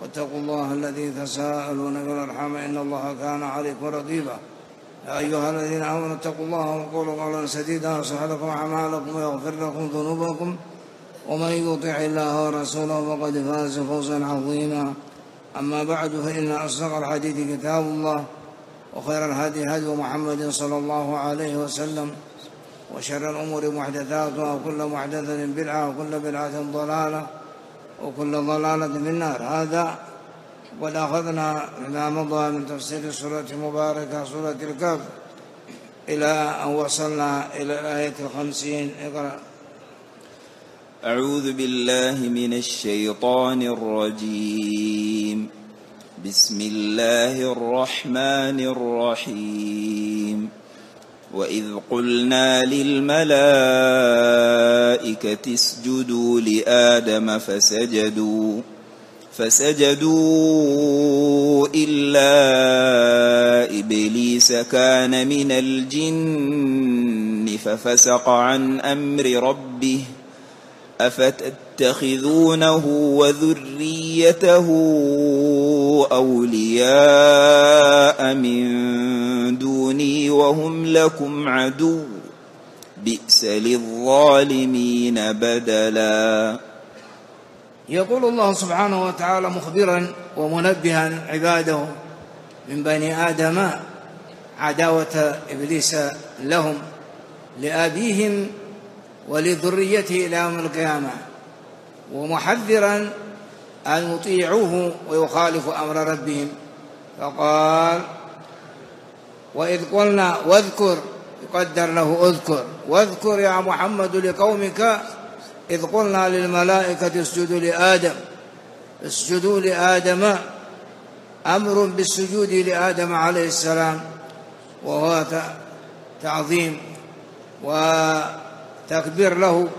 واتقوا الله الذي تساءلون بالأرحام إن الله كان عليكم رقيبا. يا أيها الذين آمنوا اتقوا الله وقولوا قولا سديدا يصلح لكم أعمالكم ويغفر لكم ذنوبكم ومن يطع الله ورسوله فقد فاز فوزا عظيما. أما بعد فإن أصدق الحديث كتاب الله وخير الهدي هدي محمد صلى الله عليه وسلم وشر الأمور محدثاتها وكل محدثة بدعة وكل بدعة ضلالة وكل ضلالة في النار. هذا قد أخذنا ما مضى من تفسير سورة مباركة سورة الكهف إلى أن وصلنا إلى الآية 50. اقرأ. أعوذ بالله من الشيطان الرجيم. بسم الله الرحمن الرحيم. وإذ قلنا للملائكة اسجدوا لآدم فسجدوا إلا إبليس كان من الجن ففسق عن أمر ربه أفتتخذونه وذريته أولياء من دوني وهم لكم عدو بئس للظالمين بدلا. يقول الله سبحانه وتعالى مخبرا ومنبها عباده من بني آدم عداوة إبليس لهم لأبيهم ولذريته إلى يوم القيامة، ومحذرا أن يطيعوه ويخالفوا أمر ربهم. فقال وإذ قلنا واذكر، يقدر له اذكر، واذكر يا محمد لقومك إذ قلنا للملائكة اسجدوا لآدم، أمر بالسجود لآدم عليه السلام، وهو تعظيم وتكبير له،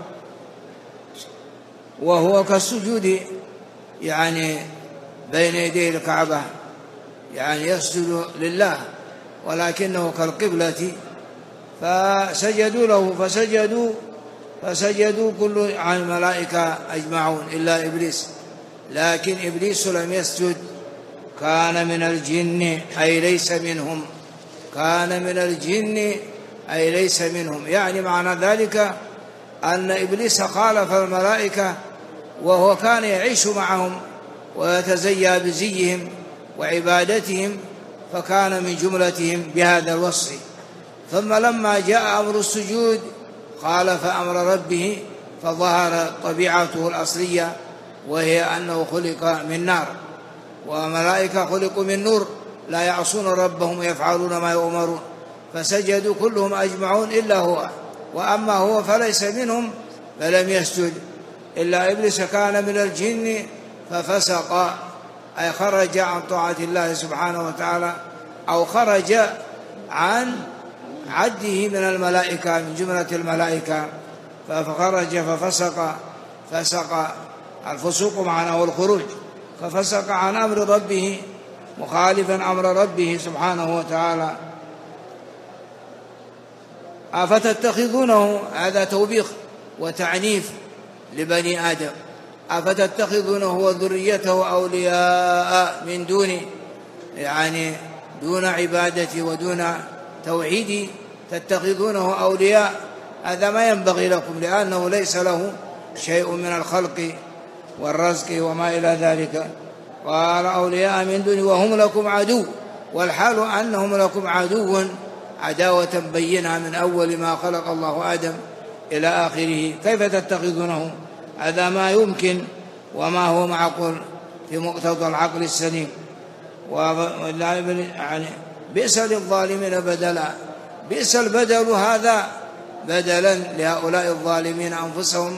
وهو كالسجود يعني بين يدي الكعبة، يعني يسجد لله ولكنه كالقبلة. فسجدوا له فسجدوا كل عن الملائكة أجمعون إلا إبليس، لكن إبليس لم يسجد، كان من الجن أي ليس منهم، كان من الجن أي ليس منهم. يعني معنى ذلك أن إبليس خالف الملائكة وهو كان يعيش معهم ويتزيى بزيهم وعبادتهم، فكان من جملتهم بهذا الوصف. ثم لما جاء أمر السجود خالف أمر ربه، فظهر طبيعته الأصلية وهي أنه خلق من نار، وملائكة خلقوا من نور لا يعصون ربهم يفعلون ما يؤمرون، فسجدوا كلهم أجمعون إلا هو، وأما هو فليس منهم فلم يسجد. إلا إبليس كان من الجن ففسق، أي خرج عن طاعة الله سبحانه وتعالى، أو خرج عن عده من الملائكة من جملة الملائكة، فخرج ففسق. الفسوق معناه الخروج، ففسق عن أمر ربه مخالفا أمر ربه سبحانه وتعالى. أفتتخذونه، هذا توبيخ وتعنيف لبني آدم، أفتتخذونه وذريته أولياء من دوني، يعني دون عبادتي ودون توحيدي تتخذونه أولياء، هذا ما ينبغي لكم، لأنه ليس له شيء من الخلق والرزق وما إلى ذلك. قال أولياء من دوني وهم لكم عدو، والحال أنهم لكم عدو عداوة بينها من أول ما خلق الله آدم إلى آخره. كيف تتخذونه؟ هذا ما يمكن وما هو معقول في مقتضى العقل السليم. يعني بئس للظالمين بدلا، بئس البدل هذا بدلا لهؤلاء الظالمين أنفسهم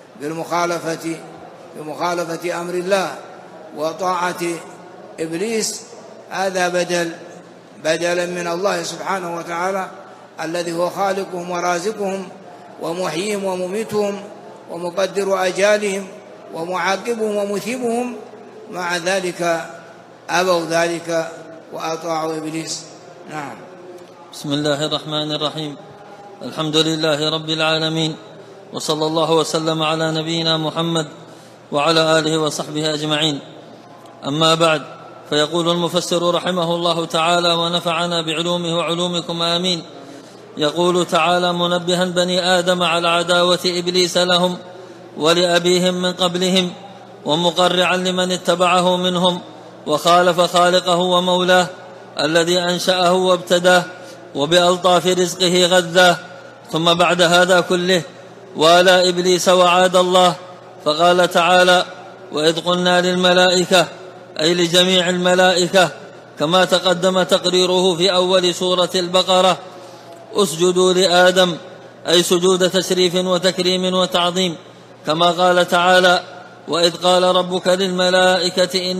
بمخالفة أمر الله وطاعة إبليس. هذا بدلا من الله سبحانه وتعالى الذي هو خالقهم ورازقهم ومحييهم ومميتهم ومقدر أجالهم ومعاقبهم ومثيبهم، مع ذلك أبوا ذلك وأطاعوا إبليس. نعم. بسم الله الرحمن الرحيم. الحمد لله رب العالمين، وصلى الله وسلم على نبينا محمد وعلى آله وصحبه أجمعين. أما بعد، فيقول المفسر رحمه الله تعالى ونفعنا بعلومه وعلومكم آمين. يقول تعالى منبها بني آدم على عداوة إبليس لهم ولأبيهم من قبلهم، ومقرعا لمن اتبعه منهم وخالف خالقه ومولاه الذي أنشأه وابتداه وبألطاف رزقه غذاه. ثم بعد هذا كله والى إبليس وعاد الله، فقال تعالى: وإذ قلنا للملائكة، أي لجميع الملائكة، كما تقدم تقريره في أول سورة البقرة: اسجدوا لآدم، أي سجود تشريف وتكريم وتعظيم، كما قال تعالى: وإذ قال ربك للملائكة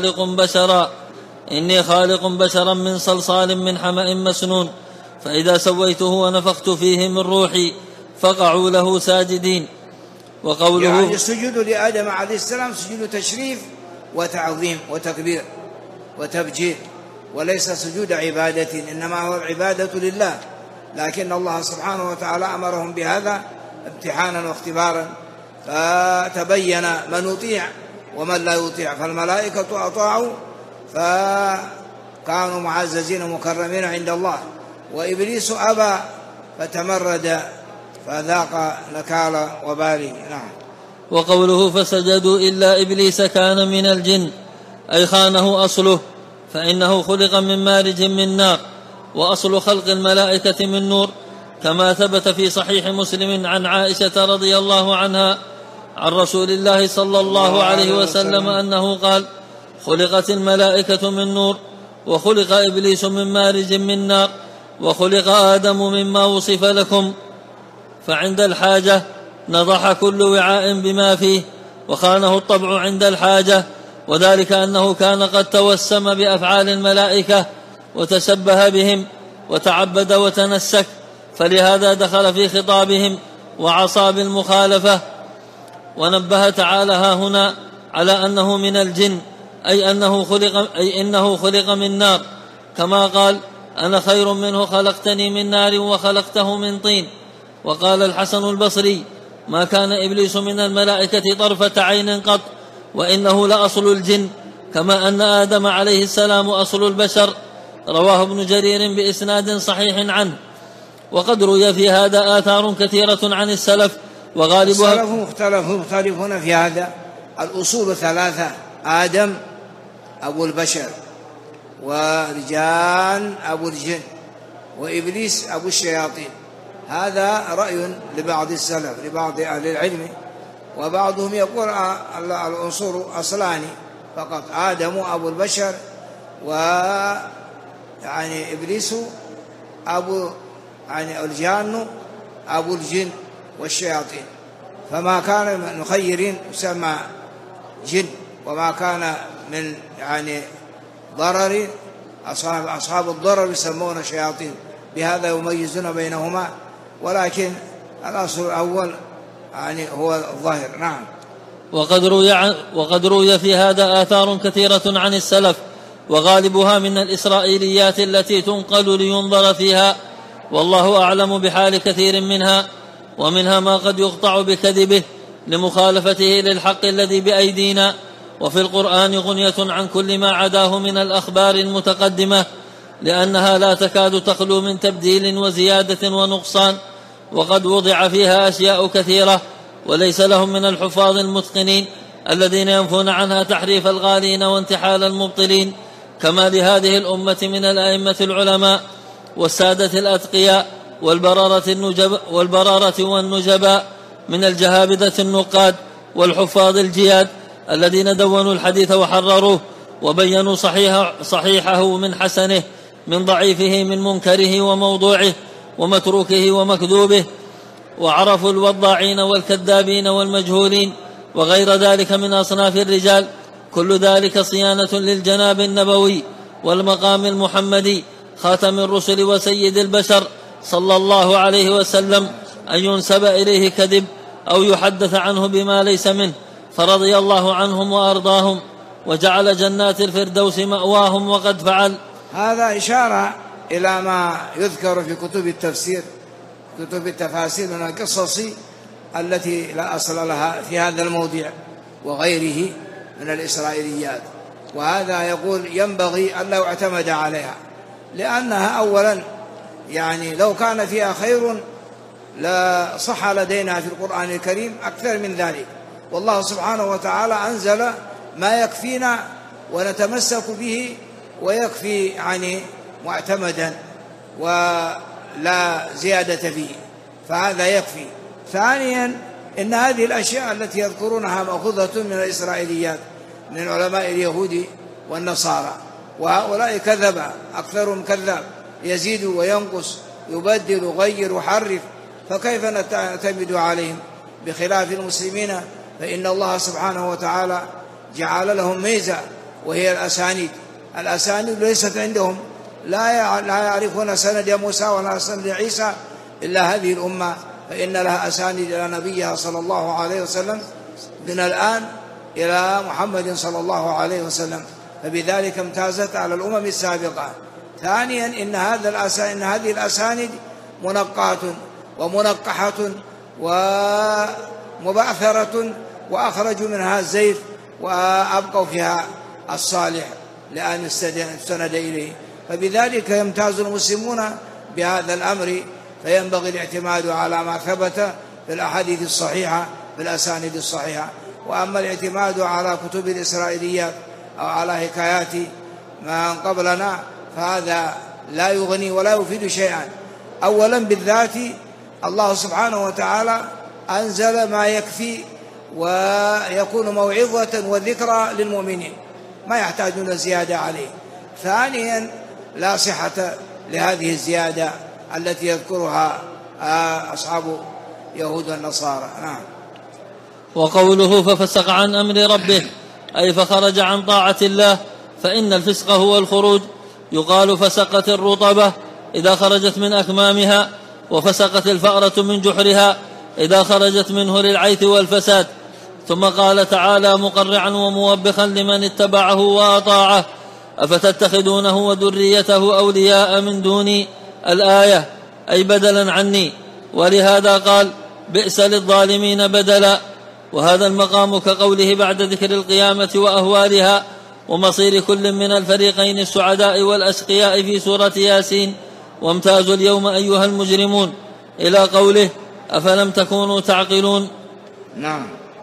إني خالق بشرا من صلصال من حمأ مسنون، فإذا سويته ونفخت فيه من روحي فقعوا له ساجدين. وقوله يعني السجود لآدم عليه السلام سجود تشريف وتعظيم وتكبير وتبجيل، وليس سجود عبادة، إنما هو العبادة لله، لكن الله سبحانه وتعالى أمرهم بهذا امتحانا واختبارا، فتبين من يطيع ومن لا يطيع. فالملائكة أطاعوا فكانوا معززين مكرمين عند الله، وإبليس أبى فتمرد فذاق نكال وباله. نعم. وقوله فسجدوا إلا إبليس كان من الجن، أي خانه أصله، فإنه خلق من مارج من نار، وأصل خلق الملائكة من نور، كما ثبت في صحيح مسلم عن عائشة رضي الله عنها عن رسول الله صلى الله عليه وسلم أنه قال: خلقت الملائكة من نور، وخلق إبليس من مارج من نار، وخلق آدم مما وصف لكم، فعند الحاجة نضح كل وعاء بما فيه، وخانه الطبع عند الحاجة، وذلك أنه كان قد توسم بأفعال الملائكة وتشبه بهم وتعبد وتنسك، فلهذا دخل في خطابهم وعصى بالمخالفة. ونبه تعالى هنا على أنه من الجن، أي إنه خلق من نار، كما قال: أنا خير منه خلقتني من نار وخلقته من طين. وقال الحسن البصري: ما كان إبليس من الملائكة طرفة عين قط، وإنه لأصل الجن، كما أن آدم عليه السلام أصل البشر. رواه ابن جرير بإسناد صحيح عنه. وقد روي في هذا آثار كثيرة عن السلف، وغالبها مختلفون في هذا. الأصول ثلاثة: آدم أبو البشر، ورجال أبو الجن، وإبليس أبو الشياطين. هذا رأي لبعض السلف، لبعض أهل العلم، وبعضهم يقول العنصر أصلان فقط: آدم أبو البشر، يعني إبليس أبو الجان أبو الجن والشياطين. فما كان من مخيرين يسمى جن، وما كان من ضرر أصحاب الضرر يسمون شياطين، بهذا يميزون بينهما، ولكن الأصل الأول هو الظاهر. نعم. وقد روي في هذا آثار كثيرة عن السلف، وغالبها من الإسرائيليات التي تنقل لينظر فيها، والله أعلم بحال كثير منها، ومنها ما قد يقطع بكذبه لمخالفته للحق الذي بأيدينا. وفي القرآن غنية عن كل ما عداه من الأخبار المتقدمة، لأنها لا تكاد تخلو من تبديل وزيادة ونقصان، وقد وضع فيها أشياء كثيرة، وليس لهم من الحفاظ المتقنين الذين ينفون عنها تحريف الغالين وانتحال المبطلين، كما لهذه الأمة من الأئمة العلماء والسادة الأتقياء والبرارة والنجباء، من الجهابذة النقاد والحفاظ الجياد، الذين دونوا الحديث وحرروه وبينوا صحيحه من حسنه، من ضعيفه من منكره وموضوعه ومتروكه ومكذوبه، وعرفوا الوضاعين والكذابين والمجهولين وغير ذلك من أصناف الرجال. كل ذلك صيانة للجناب النبوي والمقام المحمدي خاتم الرسل وسيد البشر صلى الله عليه وسلم، أن ينسب إليه كذب أو يحدث عنه بما ليس منه، فرضي الله عنهم وأرضاهم وجعل جنات الفردوس مأواهم، وقد فعل. هذا إشارة إلى ما يذكر في كتب التفسير، كتب التفاسير، من القصص التي لا أصل لها في هذا الموضع وغيره من الإسرائيليات. وهذا يقول ينبغي أن لا يعتمد عليها، لأنها أولا يعني لو كان فيها خير لا صح لدينا في القرآن الكريم أكثر من ذلك، والله سبحانه وتعالى أنزل ما يكفينا ونتمسك به ويكفي يعني معتمدا ولا زيادة فيه، فهذا يكفي. ثانيا إن هذه الأشياء التي يذكرونها مأخوذة من الإسرائيليات من علماء اليهود والنصارى، وهؤلاء كذب، أكثرهم كذاب، يزيد وينقص، يبدل ويغير ويحرف، فكيف نعتمد عليهم؟ بخلاف المسلمين فإن الله سبحانه وتعالى جعل لهم ميزة وهي الأسانيد. الأسانيد ليست عندهم، لا يعرفون سند موسى ولا سند عيسى إلا هذه الأمة، فإن لها أسانيد إلى نبيها صلى الله عليه وسلم من الآن إلى محمد صلى الله عليه وسلم، فبذلك امتازت على الأمم السابقة. ثانيا إن هذه الأسانيد منقاة ومنقحة ومبعثرة، وأخرجوا منها الزيف وأبقوا فيها الصالح لأن يستند إليه، فبذلك يمتاز المسلمون بهذا الأمر، فينبغي الاعتماد على ما ثبت في الأحاديث الصحيحة في الأسانيد الصحيحة. وأما الاعتماد على كتب الإسرائيليات أو على حكايات من قبلنا فهذا لا يغني ولا يفيد شيئا. أولا بالذات الله سبحانه وتعالى أنزل ما يكفي ويكون موعظة وذكرى للمؤمنين، ما يحتاجون زيادة عليه. ثانيا لا صحة لهذه الزيادة التي يذكرها أصحاب يهود والنصارى. نعم. وقوله ففسق عن أمر ربه أي فخرج عن طاعة الله، فإن الفسق هو الخروج. يقال فسقت الرطبة إذا خرجت من أكمامها، وفسقت الفأرة من جحرها إذا خرجت منه للعيث والفساد. ثم قال تعالى مقرعا وموبخا لمن اتبعه وأطاعه أفتتخذونه وذريته أولياء من دوني، الآية أي بدلا عني. ولهذا قال بئس للظالمين بدلا. وهذا المقام كقوله بعد ذكر القيامة وأهوالها ومصير كل من الفريقين السعداء والأشقياء في سورة ياسين وامتازوا اليوم أيها المجرمون إلى قوله أفلم تكونوا تعقلون. نعم.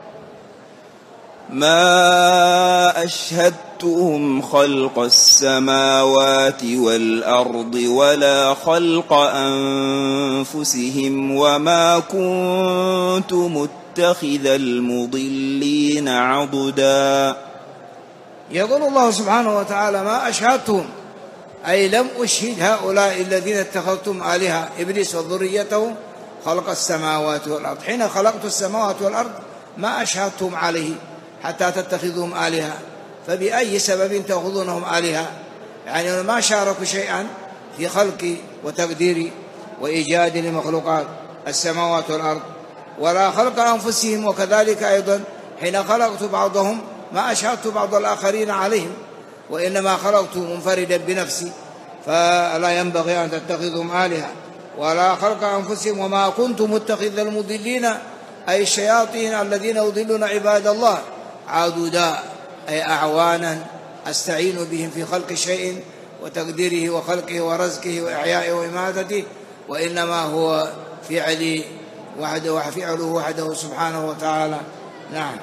ما أشهدتهم خلق السماوات والأرض ولا خلق أنفسهم وما كنت متخذ المضلين عضدا. يقول الله سبحانه وتعالى ما أشهدتهم أي لم أشهد هؤلاء الذين اتخذتم آلهة إبليس وذريته خلق السماوات والأرض. حين خلقت السماوات والأرض ما أشهدتم عليه حتى تتخذهم آلهة، فبأي سبب تأخذونهم آلهة؟ يعني ما شاركوا شيئا في خلق وتقدير وإيجاد لمخلوقات السماوات والأرض ولا خلق أنفسهم. وكذلك أيضا حين خلقت بعضهم ما أشهدت بعض الآخرين عليهم، وإنما خلقت منفردا بنفسي، فلا ينبغي أن تتخذهم آلهة. ولا خلق أنفسهم وما كنت متخذ المضلين أي الشياطين الذين يضلون عباد الله عضدا أي أعوانا أستعين بهم في خلق شيء وتقديره وخلقه ورزقه وإحيائه وإماتته، وإنما هو فعلي وحده وفعله وحده سبحانه وتعالى. نعم.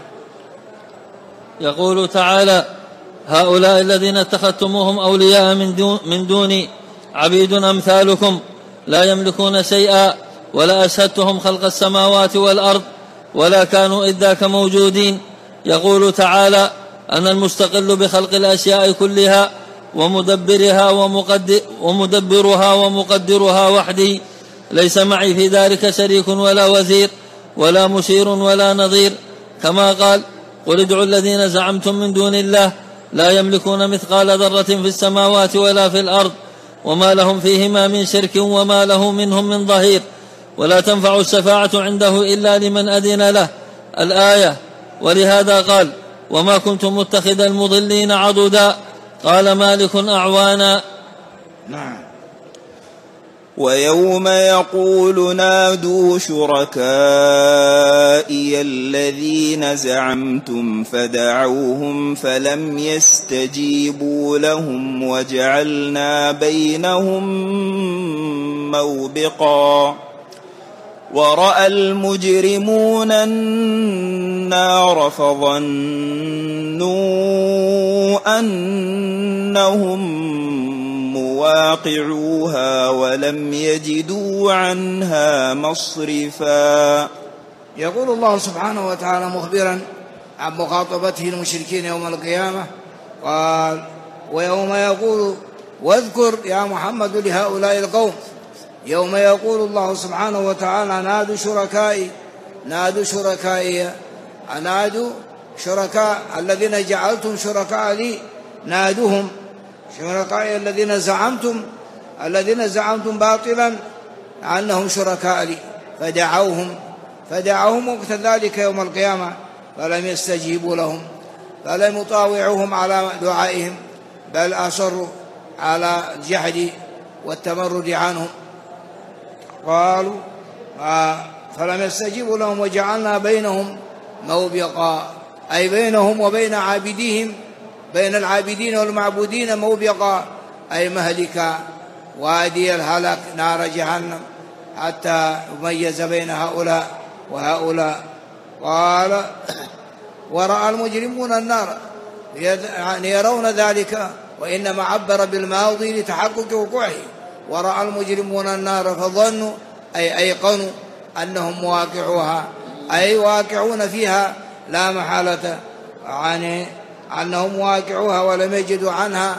يقول تعالى هؤلاء الذين اتخذتموهم أولياء من دوني عبيد أمثالكم لا يملكون شيئا ولا أشهدتهم خلق السماوات والأرض ولا كانوا إذ ذاك موجودين. يقول تعالى أنا المستقل بخلق الأشياء كلها ومدبرها ومقدرها وحدي، ليس معي في ذلك شريك ولا وزير ولا مشير ولا نظير. كما قال قل ادعوا الذين زعمتم من دون الله لا يملكون مثقال ذرة في السماوات ولا في الأرض وما لهم فيهما من شرك وما له منهم من ظهير ولا تنفع الشفاعة عنده إلا لمن أذن له، الآية. ولهذا قال وما كنت متخذ المضلين عضدا. قال مالك أعوانا. نعم. يقول تعالى هؤلاء الذين اتخذتموهم أولياء من دوني عبيد أمثالكم لا يملكون شيئا ولا أشهدتهم خلق السماوات والأرض ولا كانوا إذ ذاك موجودين. يقول تعالى أنا المستقل بخلق الأشياء كلها ومدبرها ومقدرها وحدي، ليس معي في ذلك شريك ولا وزير ولا مشير ولا نظير. كما قال قل ادعوا الذين زعمتم من دون الله لا يملكون مثقال ذرة في السماوات ولا في الأرض وما لهم فيهما من شرك وما له منهم من ظهير ولا تنفع الشفاعة عنده إلا لمن أذن له، الآية. ولهذا قال وما كنت متخذ المضلين عضدا. ويوم يقول نادوا شركائي الذين زعمتم فدعوهم فلم يستجيبوا لهم وجعلنا بينهم موبقا ورأى المجرمون النار فظنوا أنهم مواقعوها ولم يجدوا عنها مصرفا. يقول الله سبحانه وتعالى مخبرا عن مخاطبته المشركين يوم القيامة قال: ويوم يقول، واذكر يا محمد لهؤلاء القوم، يوم يقول الله سبحانه وتعالى نادوا شركائي، نادوا شركاء الذين جعلتم شركاء لي، نادوهم شركائي الذين زعمتم باطلا أنهم شركاء لي، فدعوهم وقت ذلك يوم القيامة فلم يستجيبوا لهم، فلم يطاوعوهم على دعائهم، بل أصروا على الجحد والتمرد عنهم. قالوا فلم يستجيبوا لهم وجعلنا بينهم موبقا، أي بينهم وبين عابديهم، بين العابدين والمعبودين موبقا، أي مهلكا، وادي الهلك نار جهنم، حتى يميز بين هؤلاء وهؤلاء. قال: ورأى المجرمون النار، يعني يرون ذلك، وإنما عبر بالماضي لتحقق وقوعه. ورأى المجرمون النار فظنوا، أي أيقنوا أنهم مواقعوها، أي واقعون فيها لا محالة، يعني أنهم واقعوها ولم يجدوا عنها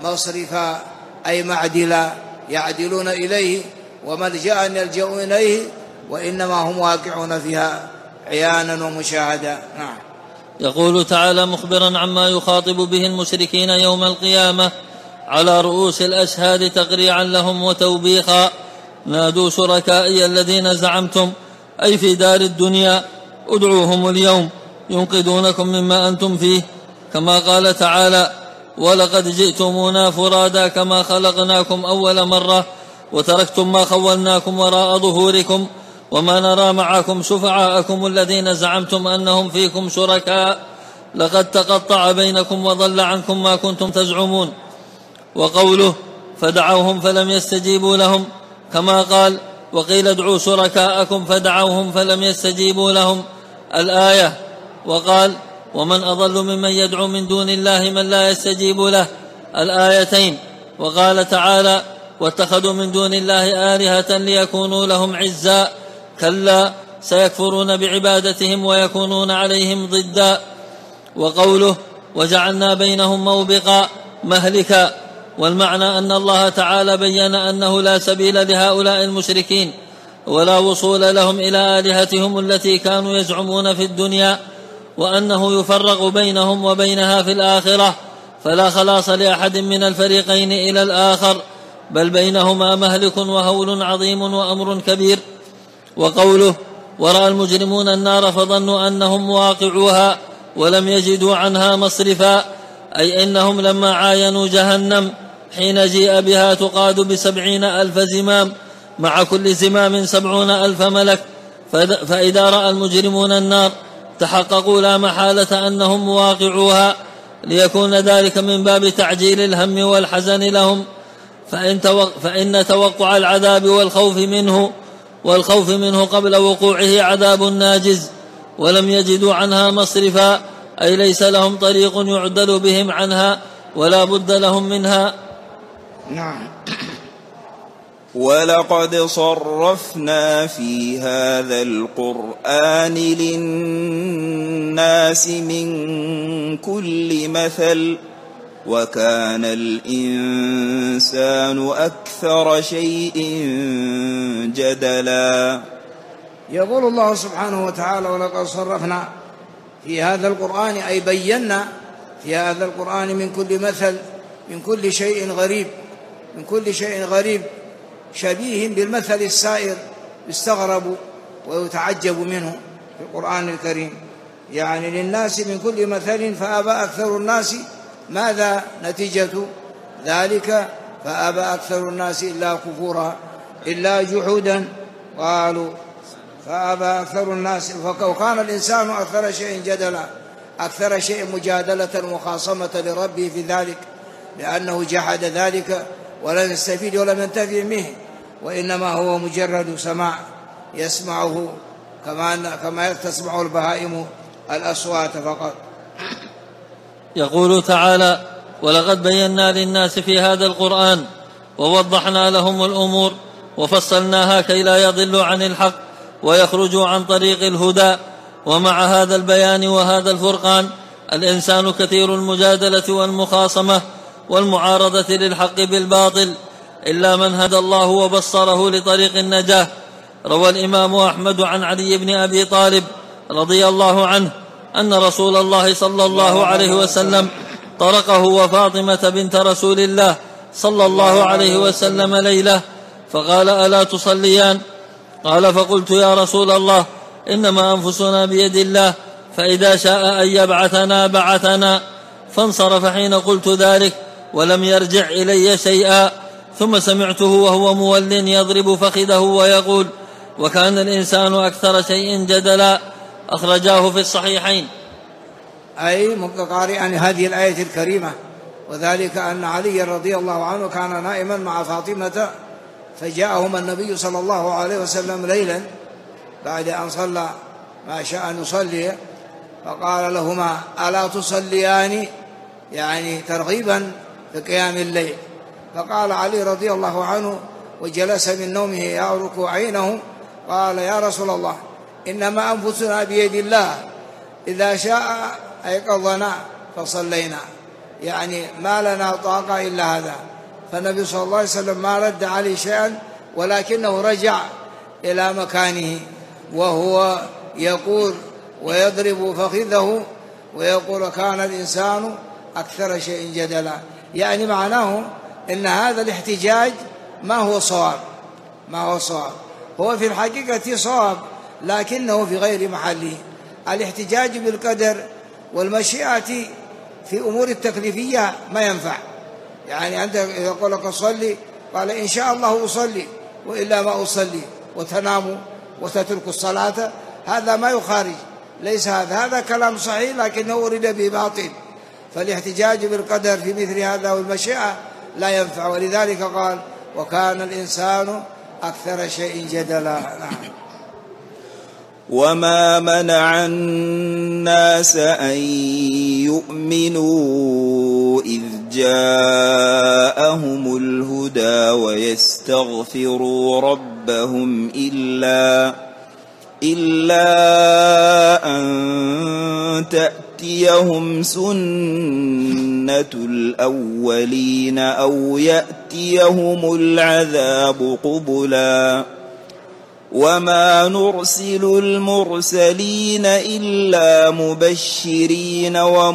مصرفا، أي معدلا يعدلون إليه وملجأ يلجؤون إليه، وإنما هم واقعون فيها عيانا ومشاهدا. نعم. يقول تعالى مخبرا عما يخاطب به المشركين يوم القيامة على رؤوس الأشهاد تقريعا لهم وتوبيخا: نادوا شركائي الذين زعمتم، أي في دار الدنيا، ادعوهم اليوم ينقذونكم مما أنتم فيه، كما قال تعالى: ولقد جئتمونا فرادا كما خلقناكم أول مرة وتركتم ما خولناكم وراء ظهوركم وما نرى معكم شفعاءكم الذين زعمتم أنهم فيكم شركاء، لقد تقطع بينكم وضل عنكم ما كنتم تزعمون. وقوله: فدعوهم فلم يستجيبوا لهم، كما قال: وقيل ادعوا شركاءكم فدعوهم فلم يستجيبوا لهم، الآية. وقال: ومن أضل ممن يدعو من دون الله من لا يستجيب له، الآيتين. وقال تعالى: واتخذوا من دون الله آلهة ليكونوا لهم عزا، كلا سيكفرون بعبادتهم ويكونون عليهم ضدا. وقوله: وجعلنا بينهم موبقا، مهلكا. والمعنى أن الله تعالى بيّن أنه لا سبيل لهؤلاء المشركين ولا وصول لهم إلى آلهتهم التي كانوا يزعمون في الدنيا، وأنه يفرق بينهم وبينها في الآخرة، فلا خلاص لأحد من الفريقين إلى الآخر، بل بينهما مهلك وهول عظيم وأمر كبير. وقوله: ورأى المجرمون النار فظنوا أنهم مواقعوها ولم يجدوا عنها مصرفا، أي إنهم لما عاينوا جهنم حين جيء بها تقاد 70,000 زمام، مع كل زمام 70,000 ملك، فإذا رأى المجرمون النار تحققوا لا محالة أنهم مواقعوها، ليكون ذلك من باب تعجيل الهم والحزن لهم، فإن توقع العذاب والخوف منه قبل وقوعه عذاب ناجز، ولم يجدوا عنها مصرفا، أي ليس لهم طريق يعدل بهم عنها ولا بد لهم منها. نعم. ولقد صرفنا في هذا القرآن للناس من كل مثل وكان الإنسان أكثر شيء جدلا. يقول الله سبحانه وتعالى: ولقد صرفنا في هذا القرآن، أي بينا في هذا القرآن من كل مثل، من كل شيء غريب شبيه بالمثل السائر يستغرب ويتعجب منه في القرآن الكريم، يعني للناس من كل مثل فأبى أكثر الناس، ماذا نتيجة ذلك؟ فأبى أكثر الناس إلا كفورا، إلا جحودا قالوا فأبى أكثر الناس. وكان الإنسان أكثر شيء جدلا، أكثر شيء مجادلة ومخاصمة لربه في ذلك، لأنه جحد ذلك ولم يستفيد ولم ينتفع منه، وإنما هو مجرد سماع يسمعه كما تسمع البهائم الأصوات فقط. يقول تعالى: ولقد بينا للناس في هذا القرآن ووضحنا لهم الأمور وفصلناها كي لا يضلوا عن الحق ويخرجوا عن طريق الهدى. ومع هذا البيان وهذا الفرقان الإنسان كثير المجادلة والمخاصمة والمعارضة للحق بالباطل، إلا من هدى الله وبصره لطريق النجاة. روى الإمام أحمد عن علي بن أبي طالب رضي الله عنه أن رسول الله صلى الله عليه وسلم طرقه وفاطمة بنت رسول الله صلى الله عليه وسلم ليلة فقال: ألا تصليان؟ قال: فقلت: يا رسول الله، إنما أنفسنا بيد الله، فإذا شاء أن يبعثنا بعثنا. فانصرف حين قلت ذلك ولم يرجع إلي شيئا. ثم سمعته وهو مول يضرب فخذه ويقول: وكان الإنسان أكثر شيء جدلا. أخرجاه في الصحيحين. أي قارئا هذه الآية الكريمة، وذلك أن علي رضي الله عنه كان نائما مع فاطمة، فجاءهما النبي صلى الله عليه وسلم ليلا بعد أن صلى ما شاء أن يصلي، فقال لهما: ألا تصليان؟ يعني ترغيبا في قيام الليل. فقال علي رضي الله عنه وجلس من نومه يعرك عينه، قال: يا رسول الله، إنما أنفسنا بيد الله، إذا شاء أيقظنا فصلينا، يعني ما لنا طاقة إلا هذا. فالنبي صلى الله عليه وسلم ما رد عليه شيئا، ولكنه رجع إلى مكانه وهو يقول ويضرب فخذه ويقول: كان الإنسان أكثر شيء جدلا. يعني معناه إن هذا الاحتجاج ما هو صواب، هو في الحقيقة صواب لكنه في غير محله. الاحتجاج بالقدر والمشيئة في أمور التكليفية ما ينفع. يعني أنت إذا يقول لك صلي، قال: إن شاء الله أصلي وإلا ما أصلي، وتنام وتترك الصلاة، هذا ما يخارج، ليس هذا كلام صحيح لكنه أريد به باطل. فالاحتجاج بالقدر في مثل هذا والمشيئة لا ينفع، ولذلك قال: وكان الإنسان أكثر شيء جدلا. وما منع الناس أن يؤمنوا إذ جاءهم الهدى ويستغفروا ربهم إلا أن تأتيهم سنة الأولين أو يأتيهم العذاب قبلا. وما نرسل المرسلين إلا مبشرين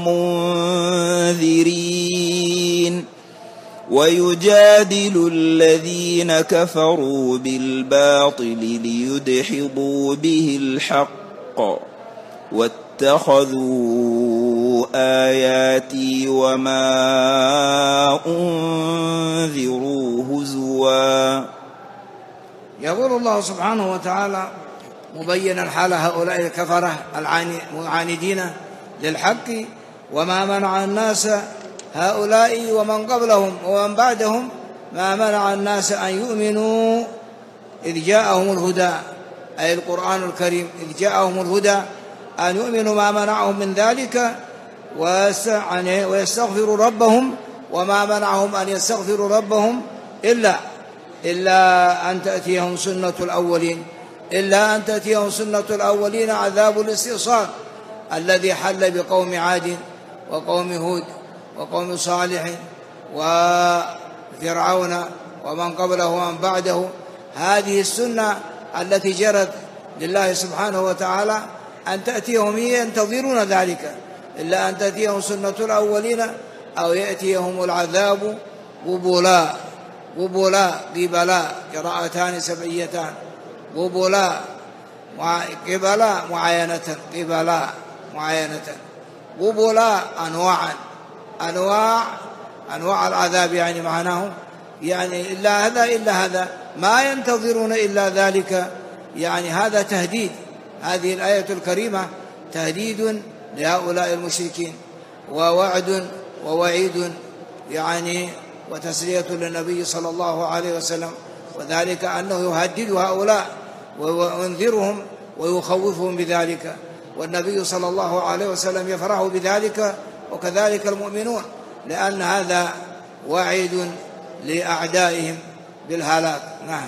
ومنذرين، ويجادل الذين كفروا بالباطل ليدحضوا به الحق، واتخذوا آياتي وما أنذروا هزوا. يقول الله سبحانه وتعالى مبينا حال هؤلاء الكفرة المعاندين للحق: وما منع الناس هؤلاء ومن قبلهم ومن بعدهم، ما منع الناس أن يؤمنوا إذ جاءهم الهدى، أي القرآن الكريم إذ جاءهم الهدى، أن يؤمنوا ما منعهم من ذلك ويستغفروا ربهم. وما منعهم أن يستغفروا ربهم إلا أن تأتيهم سنة الأولين، عذاب الاستئصال الذي حل بقوم عاد وقوم هود وقوم صالح وفرعون ومن قبله ومن بعده. هذه السنة التي جرت لله سبحانه وتعالى أن تأتيهم، هي ينتظرون ذلك، إلا أن تأتيهم سنة الأولين أو يأتيهم العذاب قبلا. قراءتان سبعيتان، قبلا معاينة، قبلا أنواع العذاب، يعني معناه يعني إلا هذا ما ينتظرون إلا ذلك. يعني هذا تهديد، هذه الآية الكريمة تهديد لهؤلاء المشركين ووعد ووعيد يعني وتسلية للنبي صلى الله عليه وسلم، وذلك أنه يهدد هؤلاء وينذرهم ويخوفهم بذلك، والنبي صلى الله عليه وسلم يفرح بذلك وكذلك المؤمنون، لأن هذا وعيد لأعدائهم بالهلاك. نعم.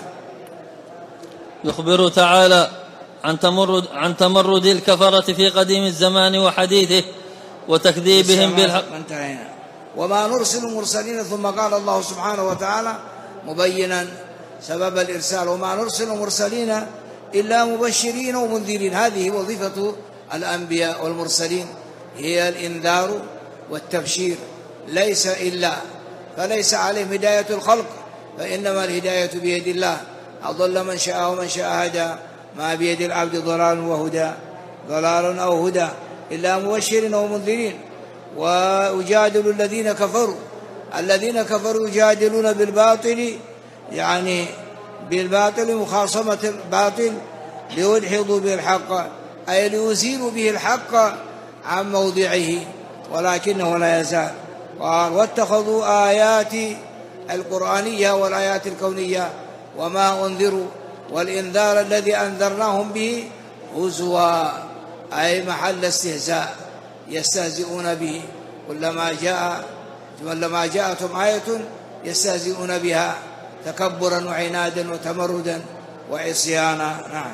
يخبر تعالى عن تمرد الكفرة في قديم الزمان وحديثه وتكذيبهم بالحق. وما نرسل المرسلين، ثم قال الله سبحانه وتعالى مبينا سبب الإرسال: وما نرسل المرسلين إلا مبشرين ومنذرين. هذه وظيفة الأنبياء والمرسلين، هي الإنذار والتبشير، ليس إلا، فليس عليهم هداية الخلق، فإنما الهداية بيد الله، أضل من شاء ومن شاء هدى، ما بيد العبد ضلال أو هدى، إلا مبشرين ومنذرين. ويجادل الذين كفروا يجادلون بالباطل، يعني بالباطل مخاصمة الباطل، ليدحضوا به الحق، أي ليزيلوا به الحق عن موضعه، ولكنه لا يزال. قال: واتخذوا آيات القرآنية والآيات الكونية وما أنذروا والإنذار الذي أنذرناهم به هزوا، أي محل استهزاء، يستهزئون به. كلما جاءتهم آية يستهزئون بها تكبرا وعنادا وتمردا وعصيانا. نعم.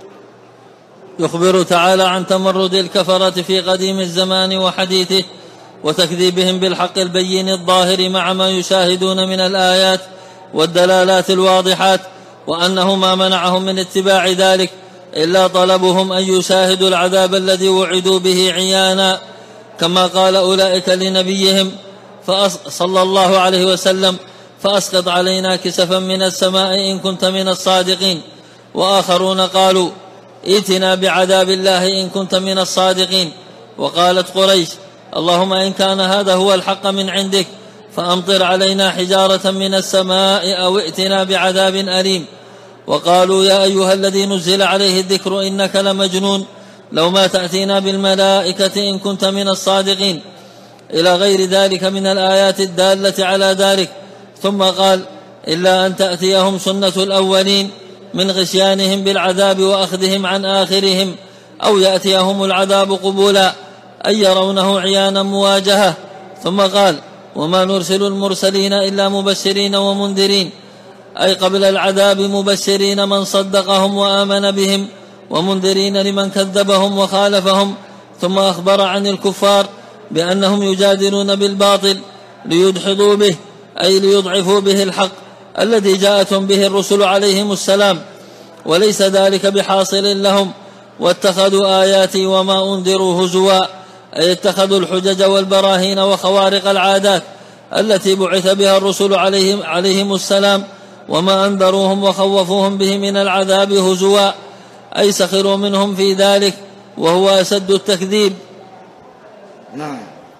يخبر تعالى عن تمرد الكفرة في قديم الزمان وحديثه وتكذيبهم بالحق البين الظاهر مع ما يشاهدون من الآيات والدلالات الواضحات، وأنه ما منعهم من اتباع ذلك إلا طلبهم أن يشاهدوا العذاب الذي وعدوا به عيانا، كما قال أولئك لنبيهم صلى الله عليه وسلم: فأسقط علينا كسفا من السماء إن كنت من الصادقين. وآخرون قالوا: ائتنا بعذاب الله إن كنت من الصادقين. وقالت قريش: اللهم إن كان هذا هو الحق من عندك فأمطر علينا حجارة من السماء أو ائتنا بعذاب أليم. وقالوا: يا أيها الذي نزل عليه الذكر إنك لمجنون، لو ما تأتينا بالملائكة إن كنت من الصادقين، إلى غير ذلك من الآيات الدالة على ذلك. ثم قال: إلا أن تأتيهم سنة الأولين من غشيانهم بالعذاب وأخذهم عن آخرهم، أو يأتيهم العذاب قبولا، أي يرونه عيانا مواجهة. ثم قال: وما نرسل المرسلين إلا مبشرين ومنذرين، أي قبل العذاب مبشرين من صدقهم وآمن بهم، ومنذرين لمن كذبهم وخالفهم. ثم أخبر عن الكفار بأنهم يجادلون بالباطل ليدحضوا به، أي ليضعفوا به الحق الذي جاءتهم به الرسل عليهم السلام، وليس ذلك بحاصل لهم. واتخذوا آياتي وما أنذروا هزوا، أي اتخذوا الحجج والبراهين وخوارق العادات التي بعث بها الرسل عليهم السلام وما أنذروهم وخوفوهم به من العذاب هزوا، أي سخروا منهم في ذلك، وهو أسد التكذيب. نعم.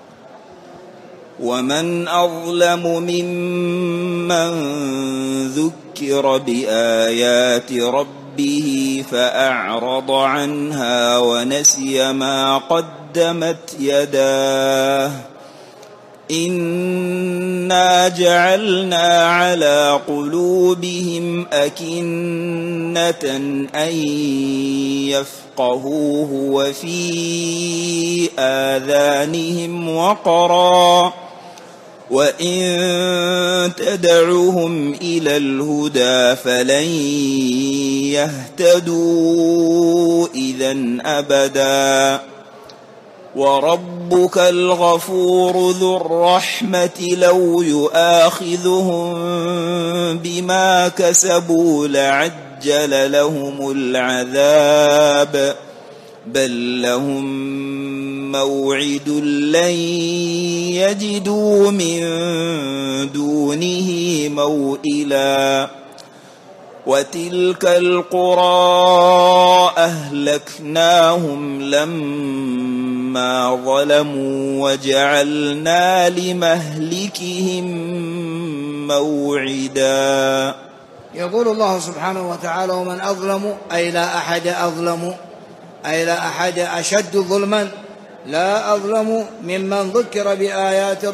ومن أظلم ممن ذكر بآيات ربه فأعرض عنها ونسي ما قدمت يداه، إنا جعلنا على قلوبهم أكنة أن يفقهوه وفي آذانهم وقرا، وإن تدعوهم إلى الهدى فلن يهتدوا إذن أبدا. وربك الغفور ذو الرحمة لو يؤاخذهم بما كسبوا لعجل لهم العذاب، بل لهم موعد لن يجدوا من دونه موئلا. وتلك القرى أهلكناهم لما ظلموا وجعلنا لمهلكهم موعدا. يقول الله سبحانه وتعالى: ومن أظلم، أي لا أحد أظلم، أي لا أحد أشد ظلما، لا أظلم ممن ذكر بآيات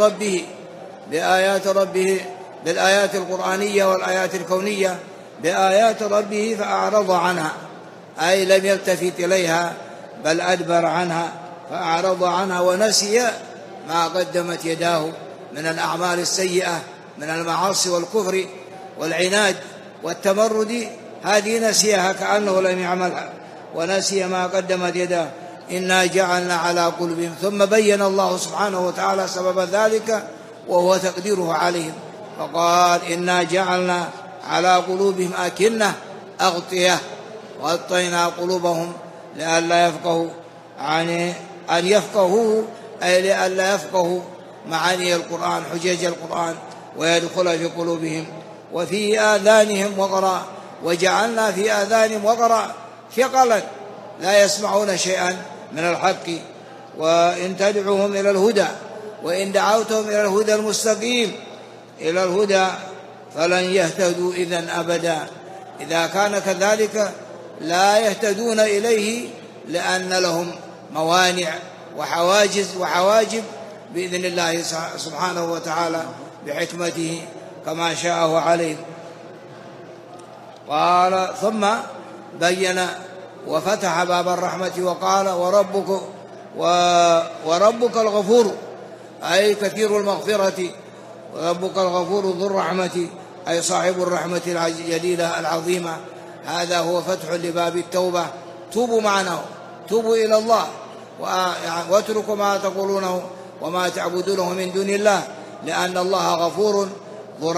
ربه بالآيات القرآنية والآيات الكونية، بآيات ربه فأعرض عنها، أي لم يلتفت إليها بل أدبر عنها فأعرض عنها ونسي ما قدمت يداه من الأعمال السيئة من المعاصي والكفر والعناد والتمرد، هذه نسيها كأنه لم يعملها، ونسي ما قدمت يداه. إنا جعلنا على قلوبهم، ثم بين الله سبحانه وتعالى سبب ذلك وهو تقديره عليهم، فقال: إنا جعلنا على قلوبهم أكنة، أغطية، وغطينا قلوبهم لئلا يفقهوا، يعني أن يفقهوا، أي لئلا يفقهوا معاني القرآن، حجج القرآن، ويدخل في قلوبهم. وفي آذانهم وقرا، وجعلنا في آذانهم وقرا، ثقلا لا يسمعون شيئا من الحق، وإن تدعوهم إلى الهدى، وإن دعوتهم إلى الهدى المستقيم، إلى الهدى، فلن يهتدوا إذن أبدا. إذا كان كذلك لا يهتدون إليه، لأن لهم موانع وحواجز وحواجب بإذن الله سبحانه وتعالى بحكمته كما شاءه عليهم. قال: ثم بين وفتح باب الرحمة وقال: وربك الغفور، أي كثير المغفرة، وربك الغفور ذو الرحمة، أي صاحب الرحمة الجليلة العظيمة. هذا هو فتح لباب التوبة. توبوا معناه، توبوا إلى الله، واتركوا ما تقولونه وما تعبدونه من دون الله، لأن الله غفور ذو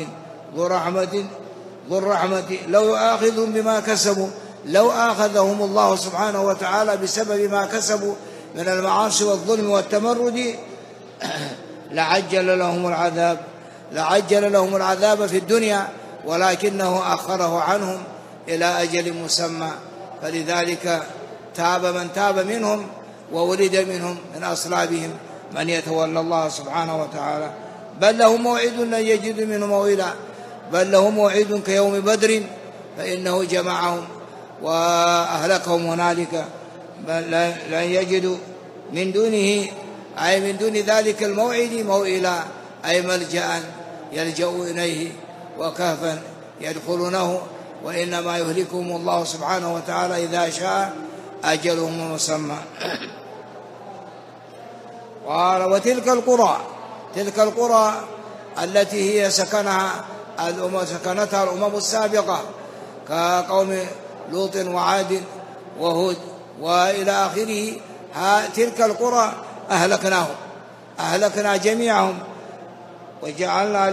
رحمة لو يؤاخذهم بما كسبوا، لو آخذهم الله سبحانه وتعالى بسبب ما كسبوا من المعاصي والظلم والتمرد لعجل لهم العذاب في الدنيا، ولكنه أخره عنهم إلى أجل مسمى. فلذلك تاب من تاب منهم، وولد منهم من أصلابهم من يتولى الله سبحانه وتعالى. بل له موعد لن يجد منه موئلا، بل له موعد كيوم بدر، فإنه جمعهم وأهلكهم هنالك، بل لن يجدوا من دونه، أي من دون ذلك الموعد، موئلا، أي ملجأ يلجأ إليه وكهفا يدخلونه، وإنما يهلكهم الله سبحانه وتعالى إذا شاء أجلهم مسمى. قال: وتلك القرى التي هي سكنتها الأمم السابقة كقوم لوط وعاد وهود وإلى آخره، تلك القرى أهلكنا جميعهم، وجعلنا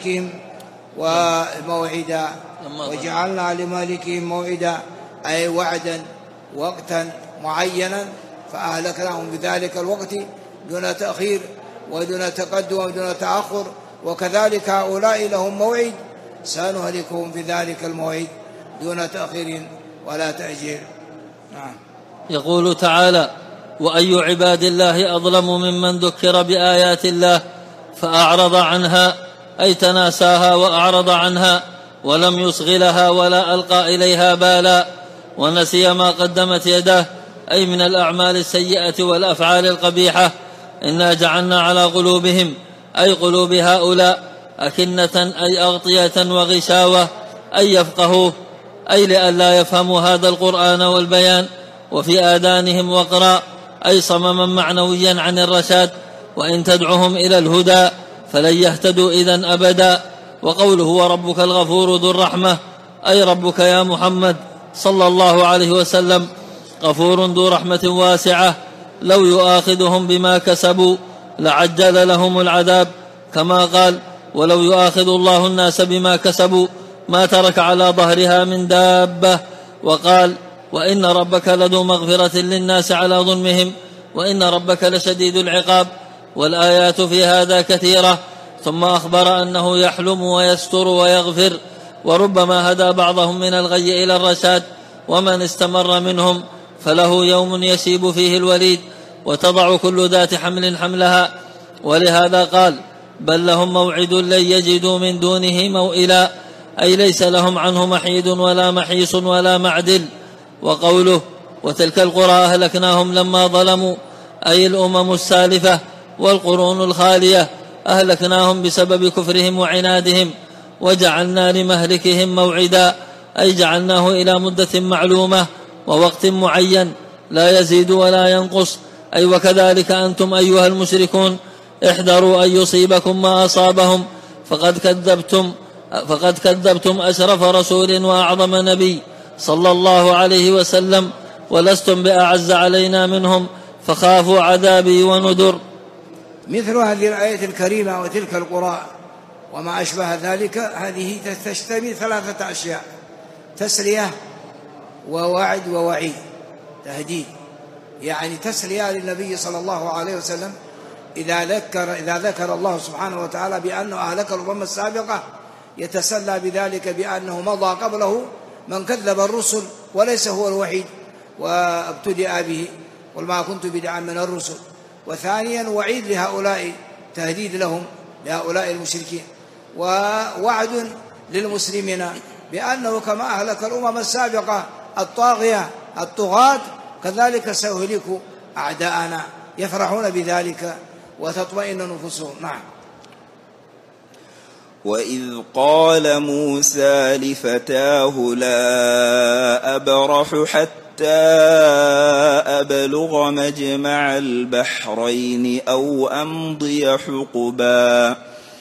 لمهلكهم موعدا، أي وعدا وقتا معينا، فأهلكناهم بذلك الوقت دون تأخير ودون تقدم ودون تأخر. وكذلك هؤلاء لهم موعد، سنهلكهم بذلك الموعد دون تأخير ولا تأجيل. نعم. يقول تعالى: وأي عباد الله أظلم ممن ذكر بآيات الله فأعرض عنها، أي تناساها وأعرض عنها، ولم يصغ لها ولا ألقى إليها بالا، ونسي ما قدمت يداه، أي من الأعمال السيئة والأفعال القبيحة. إنا جعلنا على قلوبهم، أي قلوب هؤلاء، أكنة، أي أغطية وغشاوة، أي يفقهوه، أي لئلا يفهموا هذا القرآن والبيان. وفي آذانهم وقرا، أي صمما معنويا عن الرشاد، وإن تدعهم إلى الهدى فلن يهتدوا إذن أبدا. وقوله: وربك الغفور ذو الرحمة، أي ربك يا محمد صلى الله عليه وسلم غفور ذو رحمة واسعة، لو يؤاخذهم بما كسبوا لعجل لهم العذاب، كما قال: ولو يؤاخذ الله الناس بما كسبوا ما ترك على ظهرها من دابة. وقال: وإن ربك لذو مغفرة للناس على ظلمهم، وإن ربك لشديد العقاب. والآيات في هذا كثيرة. ثم أخبر أنه يحلم ويستر ويغفر، وربما هدى بعضهم من الغي إلى الرشاد، ومن استمر منهم فله يوم يشيب فيه الوليد، وتضع كل ذات حمل حملها. ولهذا قال: بل لهم موعد لن يجدوا من دونه موئلا، أي ليس لهم عنه محيد ولا محيص ولا معدل. وقوله وتلك القرى أهلكناهم لما ظلموا أي الأمم السالفة والقرون الخالية أهلكناهم بسبب كفرهم وعنادهم، وجعلنا لمهلكهم موعدا أي جعلناه إلى مدة معلومة ووقت معين لا يزيد ولا ينقص. أي وكذلك أنتم أيها المشركون احذروا أن يصيبكم ما أصابهم، فقد كذبتم أشرف رسول وأعظم نبي صلى الله عليه وسلم، ولستم بأعز علينا منهم، فخافوا عذابي ونذر. مثل هذه الآية الكريمة وتلك القرى وما أشبه ذلك، هذه تشتمل 3 أشياء: تسلية ووعد ووعيد، تهديد، يعني تسلية للنبي صلى الله عليه وسلم إذا ذكر الله سبحانه وتعالى بأنه أهلك الأمم السابقة، يتسلى بذلك بأنه مضى قبله من كذب الرسل وليس هو الوحيد وابتدأ به، قل ما كنت بدعا من الرسل. وثانيا وعيد لهؤلاء، تهديد لهم لهؤلاء المشركين، ووعد للمسلمين بأنه كما أهلك الأمم السابقة الطاغية الطغاة كذلك سيهلك أعداءنا، يفرحون بذلك وتطمئن نفوسهم. نعم. وإذ قال موسى لفتاه لا أبرح حتى أبلغ مجمع البحرين أو أمضي حقبا،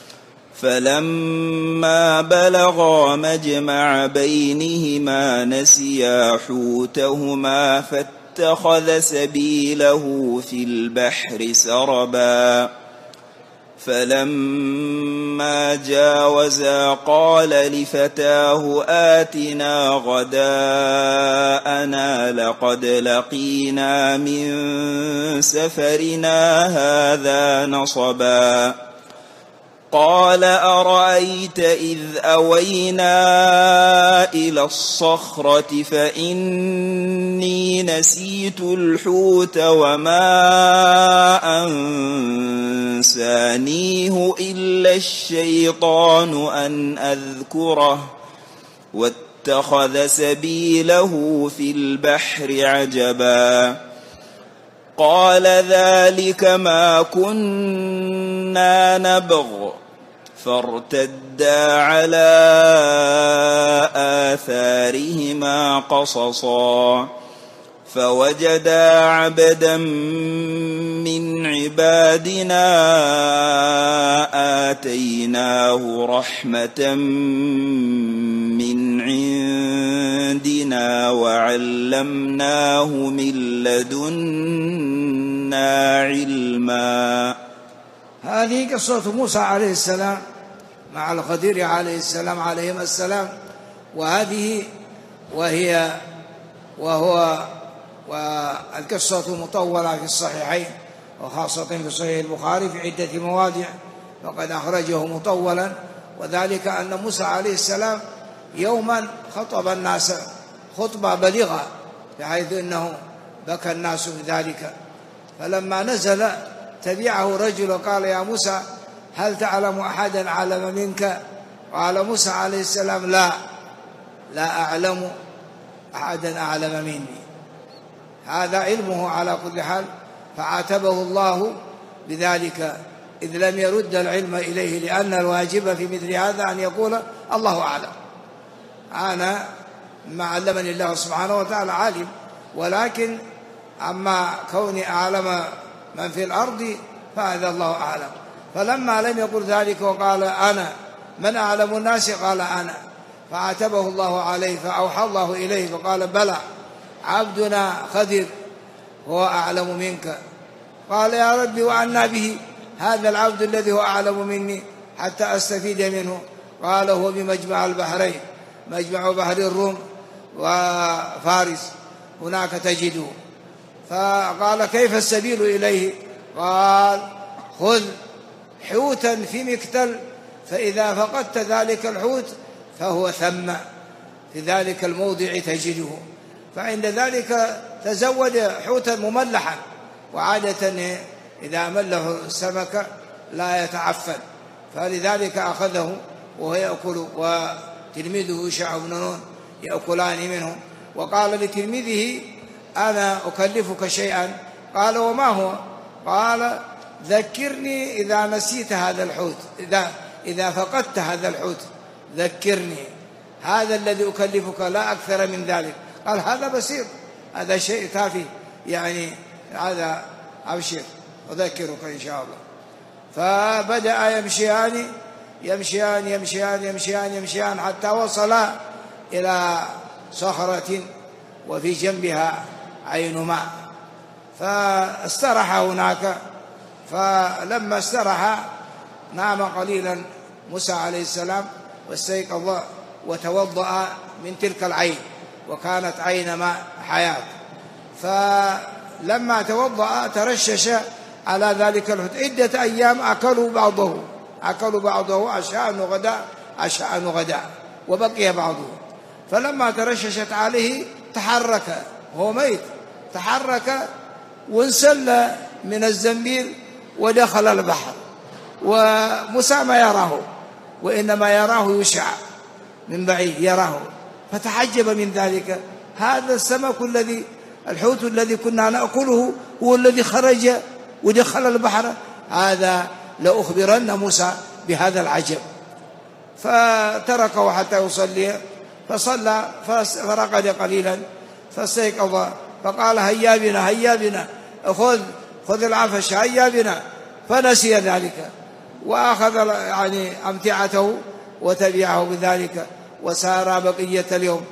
فلما بلغا مجمع بينهما نسيا حوتهما فاتخذ سبيله في البحر سربا، فلما جاوزا قال لفتاه آتنا غداءنا لقد لقينا من سفرنا هذا نصبا. قال أرأيت إذ أوينا إلى الصخرة فإني نسيت الحوت وما أنسانيه إلا الشيطان أن أذكره، واتخذ سبيله في البحر عجبا. قال ذلك ما كنا نبغ، فارتدا على آثارهما قصصا، فوجدا عبدا من عبادنا آتيناه رحمة من عندنا وعلمناه من لدنا علما. هذه قصة موسى عليه السلام مع الخضر عليه السلام عليهما السلام، والقصة مطولة في الصحيحين وخاصة في صحيح البخاري في عدة مواضع، فقد أخرجه مطولا. وذلك أن موسى عليه السلام يوما خطب الناس خطبة بليغة بحيث أنه بكى الناس بذلك، فلما نزل تبعه رجل قال يا موسى هل تعلم أحدا أعلم منك؟ قال موسى عليه السلام لا أعلم أحدا أعلم مني. هذا علمه على كل حال، فعاتبه الله بذلك إذ لم يرد العلم إليه، لأن الواجب في مثل هذا أن يقول الله أعلم، أنا ما علمني الله سبحانه وتعالى عالم، ولكن أما كوني أعلم من في الأرض فهذا الله أعلم. فلما لم يقل ذلك وقال أنا من أعلم الناس قال أنا، فعاتبه الله عليه، فأوحى الله إليه فقال بلى عبدنا خضر هو أعلم منك. قال يا ربي وأنا به هذا العبد الذي هو أعلم مني حتى أستفيد منه؟ قال هو بمجمع البحرين، مجمع بحر الروم وفارس، هناك تجده. فقال كيف السبيل إليه؟ قال خذ حوتا في مكتل، فإذا فقدت ذلك الحوت فهو ثم في ذلك الموضع تجده، فعند ذلك تزود حوتا مملحا، وعادة إذا مله السمك لا يتعفن، فلذلك أخذه وهو يأكل تلميذه يوشع بن نون يأكلان منه. وقال لتلميذه أنا أكلفك شيئا، قال وما هو؟ قال ذكرني إذا نسيت هذا الحوت، إذا فقدت هذا الحوت ذكرني، هذا الذي أكلفك لا أكثر من ذلك. قال هذا بسيط، هذا شيء تافه، يعني هذا أبشر أذكرك إن شاء الله. فبدأ يمشيان حتى وصلا إلى صخرة وفي جنبها عين ماء، فاسترح هناك. فلما استرح نام قليلا موسى عليه السلام واستيقظ وتوضأ من تلك العين، وكانت عين ماء حياة. فلما توضأ ترشش على ذلك الحوت. عدة أيام أكلوا بعضه عشاء وغداء وبقي بعضه. فلما ترششت عليه تحرك، هو ميت، تحرك وانسل من الزنبيل ودخل البحر، وموسى ما يراه، وإنما يراه يوشع من بعيد يراه، فتعجب من ذلك. هذا السمك الحوت الذي كنا نأكله هو الذي خرج ودخل البحر، هذا لأخبرن موسى بهذا العجب. فتركه حتى يصلي، فصلى فرقد قليلا فاستيقظ، فقال هيا بنا خذ العفش، هيا بنا. فنسي ذلك وأخذ يعني أمتعته وتبعه بذلك، وسار بقية اليوم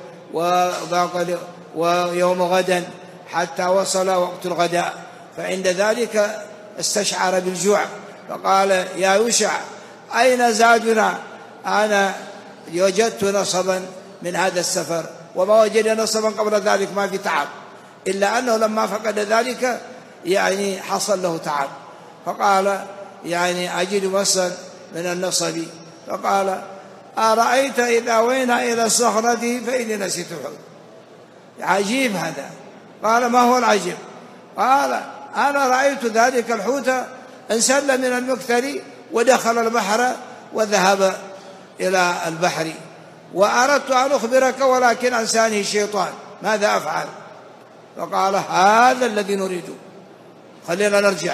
ويوم غدا حتى وصل وقت الغداء. فعند ذلك استشعر بالجوع، فقال يا يوشع أين زادنا؟ أنا وجدت نصبا من هذا السفر، وما وجد نصبا قبل ذلك ما في تعب، إلا أنه لما فقد ذلك يعني حصل له تعب. فقال يعني أجد مسا من النصب. فقال أرأيت إذا أوينا إلى الصخرة فإني نسيت الحوت. عجيب هذا. قال ما هو العجيب؟ قال أنا رأيت ذلك الحوت انسل من المكثر ودخل البحر وذهب إلى البحر، وأردت أن أخبرك ولكن أنساني الشيطان، ماذا أفعل؟ فقال هذا الذي نريده، خلينا نرجع.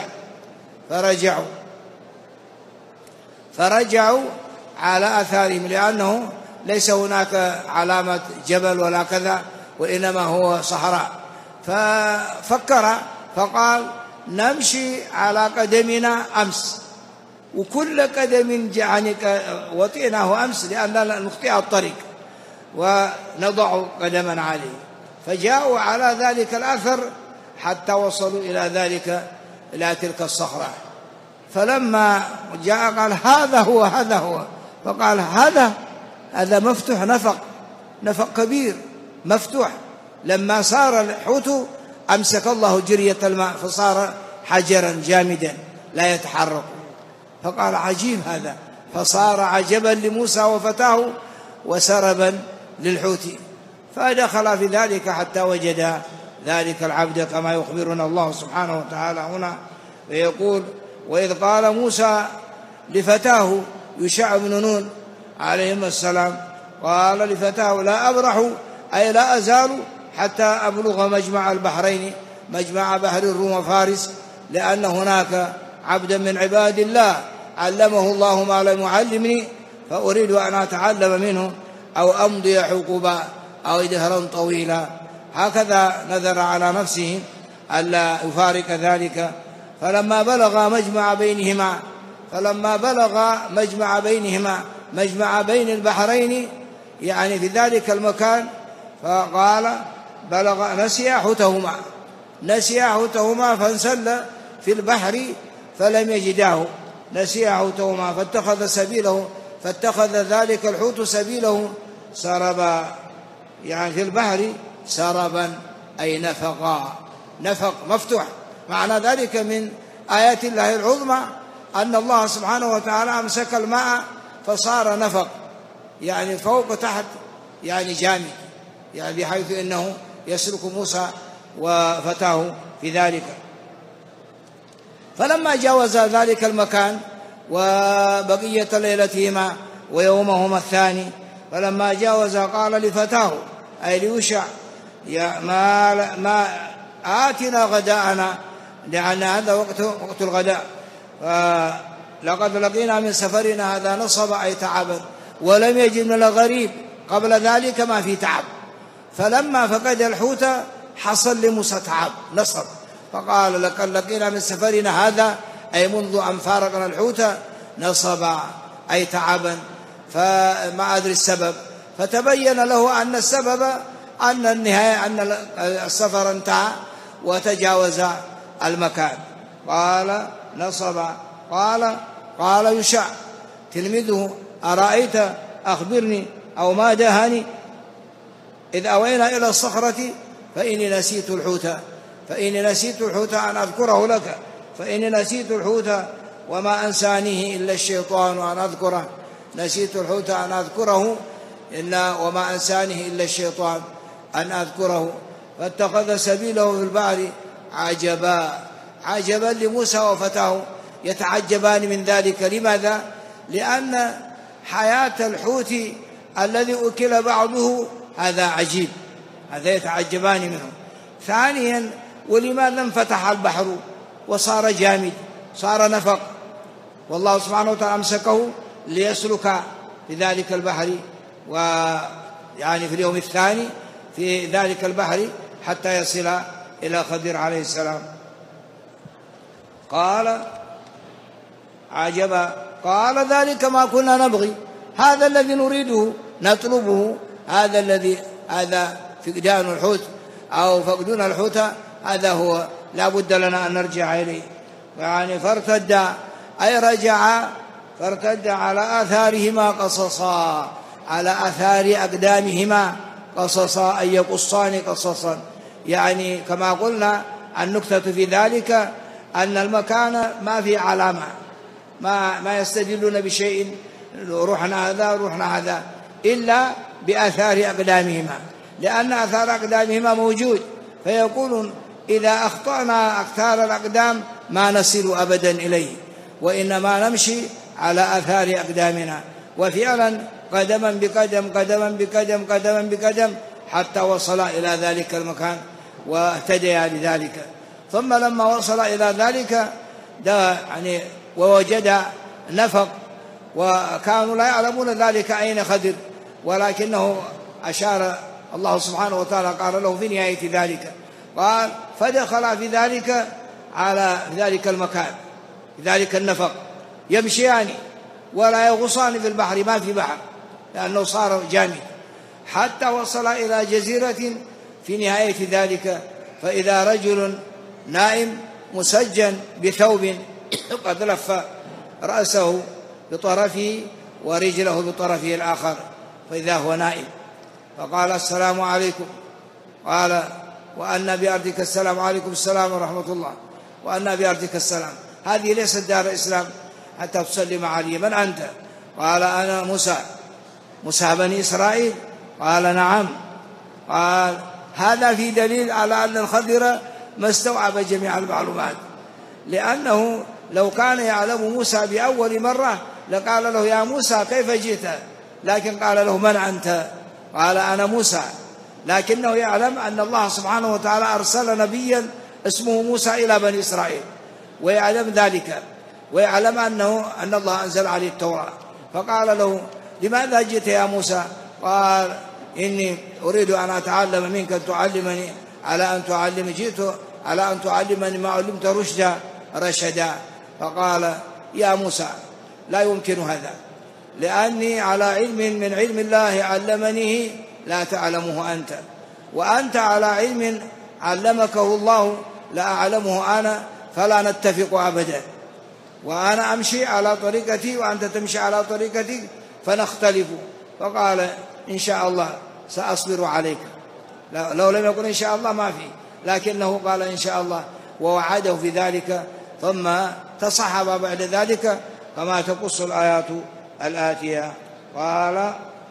فرجعوا على آثارهم، لأنه ليس هناك علامة جبل ولا كذا، وإنما هو صحراء. ففكر فقال نمشي على قدمنا أمس، وكل قدم يعني وطئناه أمس لأننا نخطئ الطريق ونضع قدما عليه. فجاءوا على ذلك الأثر حتى وصلوا إلى تلك الصخرة. فلما جاء قال هذا هو. فقال هذا مفتوح، نفق كبير مفتوح. لما صار الحوت أمسك الله جرية الماء فصار حجرا جامدا لا يتحرك. فقال عجيب هذا، فصار عجبا لموسى وفتاه وسربا للحوت. فدخل في ذلك حتى وجد ذلك العبد، كما يخبرنا الله سبحانه وتعالى هنا ويقول وإذ قال موسى لفتاه يوشع بن نون عليهم السلام، قال لفتاه لا أبرح أي لا أزال حتى أبلغ مجمع البحرين، مجمع بحر الروم وفارس، لأن هناك عبدا من عباد الله علمه الله ما لم يعلمني، فأريد أن أتعلم منه أو أمضي حقوبا أو دهرا طويلا. هكذا نذر على نفسه ألا يفارق ذلك. فلما بلغ مجمع بين البحرين، يعني في ذلك المكان، فقال نسي حوتهما فانسل في البحر فلم يجداه، نسي حوتهما فاتخذ ذلك الحوت سبيله سربا، يعني في البحر سربا أي نفق مفتوح. معنى ذلك من آيات الله العظمى أن الله سبحانه وتعالى أمسك الماء فصار نفق، يعني فوق تحت، يعني جامد، يعني بحيث أنه يسلك موسى وفتاه في ذلك. فلما جاوز ذلك المكان وبقية ليلتهما ويومهما الثاني، فلما جاوز قال لفتاه أي ليوشع ما آتنا غداءنا، لأن هذا وقت الغداء، لقد لقينا من سفرنا هذا نصب أي تعبا، ولم يجد من الغريب قبل ذلك ما في تعب. فلما فقد الحوت حصل لموسى تعب نصب، فقال لقد لقينا من سفرنا هذا أي منذ أن فارقنا الحوت نصب أي تعبا، فما أدري السبب. فتبين له أن السبب أن النهاية أن السفر انتهى وتجاوز المكان. قال نصب. قال يوشع تلميذه أرأيت أخبرني أو ما دهني إذ أوينا إلى الصخرة فإني نسيت الحوت أن أذكره لك، فإني نسيت الحوت وما أنسانيه إلا الشيطان أن أذكره، نسيت الحوت أن أذكره وما أنسانيه إلا الشيطان أن أذكره. فاتخذ سبيله في البحر عجبا لموسى وفتاه يتعجبان من ذلك. لماذا؟ لأن حياة الحوت الذي أكل بعضه هذا عجيب، هذا يتعجبان منه. ثانيا ولماذا انفتح البحر وصار جامد، صار نفق، والله سبحانه وتعالى أمسكه ليسلك في ذلك البحر، ويعني في اليوم الثاني في ذلك البحر حتى يصل إلى خضر عليه السلام. قال عجبا، قال ذلك ما كنا نبغي، هذا الذي نريده نطلبه، هذا فقدان الحوت أو فقدون الحوت، هذا هو لا بد لنا أن نرجع إليه. يعني فارتد أي رجع، فارتد على آثارهما قصصا، على آثار أقدامهما قصصا أي يقصان قصصا. يعني كما قلنا النكتة في ذلك أن المكان ما في علامة، ما يستدلون بشيء رحنا هذا إلا بآثار أقدامهما، لأن آثار أقدامهما موجود. فيقولون إذا أخطأنا آثار الأقدام ما نصل أبدا إليه، وإنما نمشي على آثار أقدامنا. وفعلا قدما بقدم حتى وصل إلى ذلك المكان واهتدى لذلك. ثم لما وصل إلى ذلك يعني ووجد نفق، وكانوا لا يعلمون ذلك أين خضر، ولكنه أشار الله سبحانه وتعالى قال له في نهاية ذلك، قال فدخل في ذلك المكان، في ذلك النفق، يمشيان ولا يغصان في البحر، ما في بحر لأنه صار جامد، حتى وصل إلى جزيرة في نهاية ذلك، فإذا رجل نائم مسجن بثوب قد لف رأسه بطرفه ورجله بطرفه الآخر، فإذا هو نائم. فقال السلام عليكم، قال وأن بأرضك السلام، عليكم السلام ورحمة الله، وأن بأرضك السلام. هذه ليست دار الإسلام حتى تسلم علي. من أنت؟ قال أنا موسى بني إسرائيل. قال نعم. قال هذا في دليل على أن الخضر ما استوعب جميع المعلومات، لأنه لو كان يعلم موسى بأول مرة لقال له يا موسى كيف جئت، لكن قال له من أنت؟ قال أنا موسى، لكنه يعلم أن الله سبحانه وتعالى أرسل نبيا اسمه موسى إلى بني إسرائيل، ويعلم ذلك، ويعلم أن الله أنزل عليه التوراة. فقال له لماذا جئت يا موسى؟ قال إني أريد أن أتعلم منك أن تعلمني جئت على أن تعلمني ما علمت رشدا. فقال يا موسى لا يمكن هذا، لأني على علم من علم الله علمنيه لا تعلمه أنت، وأنت على علم علمكه الله لا أعلمه أنا، فلا نتفق أبدا، وأنا أمشي على طريقتي وأنت تمشي على طريقتي فنختلف. فقال إن شاء الله سأصبر عليك. لو لم يقل إن شاء الله ما في، لكنه قال إن شاء الله ووعده في ذلك. ثم تصحب بعد ذلك كما تقص الآيات الآتية. قال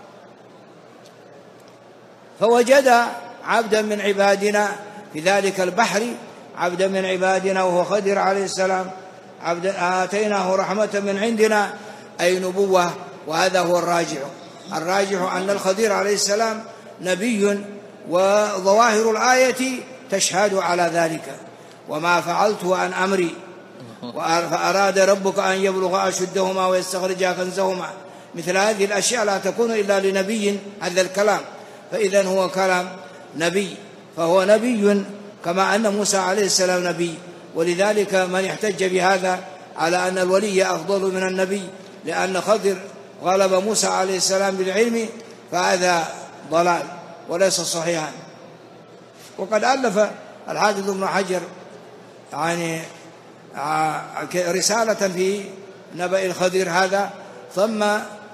فوجد عبدا من عبادنا في ذلك البحر، عبدا من عبادنا وهو خضر عليه السلام، عبدا آتيناه رحمة من عندنا أي نبوة، وهذا هو الراجع. الراجح أن الخضر عليه السلام نبي، وظواهر الآية تشهد على ذلك. وما فعلته عن أمري فأراد ربك أن يبلغ أشدهما ويستخرجا كنزهما، مثل هذه الأشياء لا تكون إلا لنبي هذا الكلام، فإذا هو كلام نبي، فهو نبي كما أن موسى عليه السلام نبي. ولذلك من احتج بهذا على أن الولي أفضل من النبي لأن خضر غلب موسى عليه السلام بالعلم، فهذا ضلال وليس صحيحا. وقد ألف الحافظ ابن حجر يعني رسالة في نبأ الخضر هذا، ثم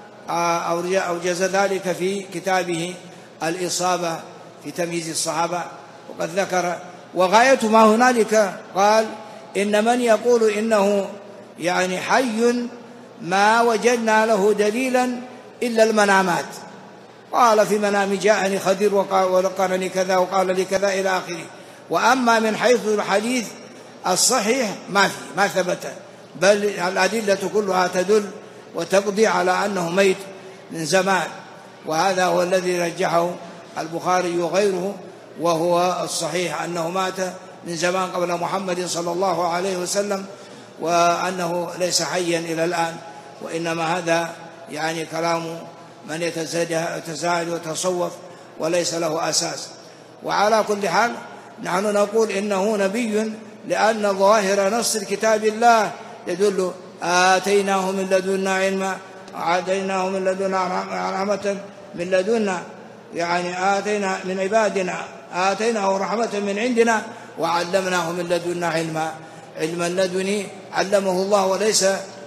أوجز ذلك في كتابه الإصابة في تمييز الصحابة. وقد ذكر وغاية ما هنالك قال إن من يقول إنه يعني حي ما وجدنا له دليلا إلا المنامات، قال في منام جاءني خضر وقال لي كذا وقال لي كذا إلى آخره. وأما من حيث الحديث الصحيح ما ثبت، بل الأدلة كلها تدل وتقضي على أنه ميت من زمان، وهذا هو الذي رجحه البخاري وغيره، وهو الصحيح أنه مات من زمان قبل محمد صلى الله عليه وسلم، وأنه ليس حيا إلى الآن، وإنما هذا يعني كلام من يتزايد ويتصوف وليس له أساس. وعلى كل حال نحن نقول إنه نبي لأن ظاهر نص كتاب الله يدل آتيناه من لدنا علما، آتيناه من لدنا رحمة من لدنا، يعني آتينا من عبادنا آتيناه رحمة من عندنا وعلمناه من لدنا علما. علما لدني علمه الله، وليس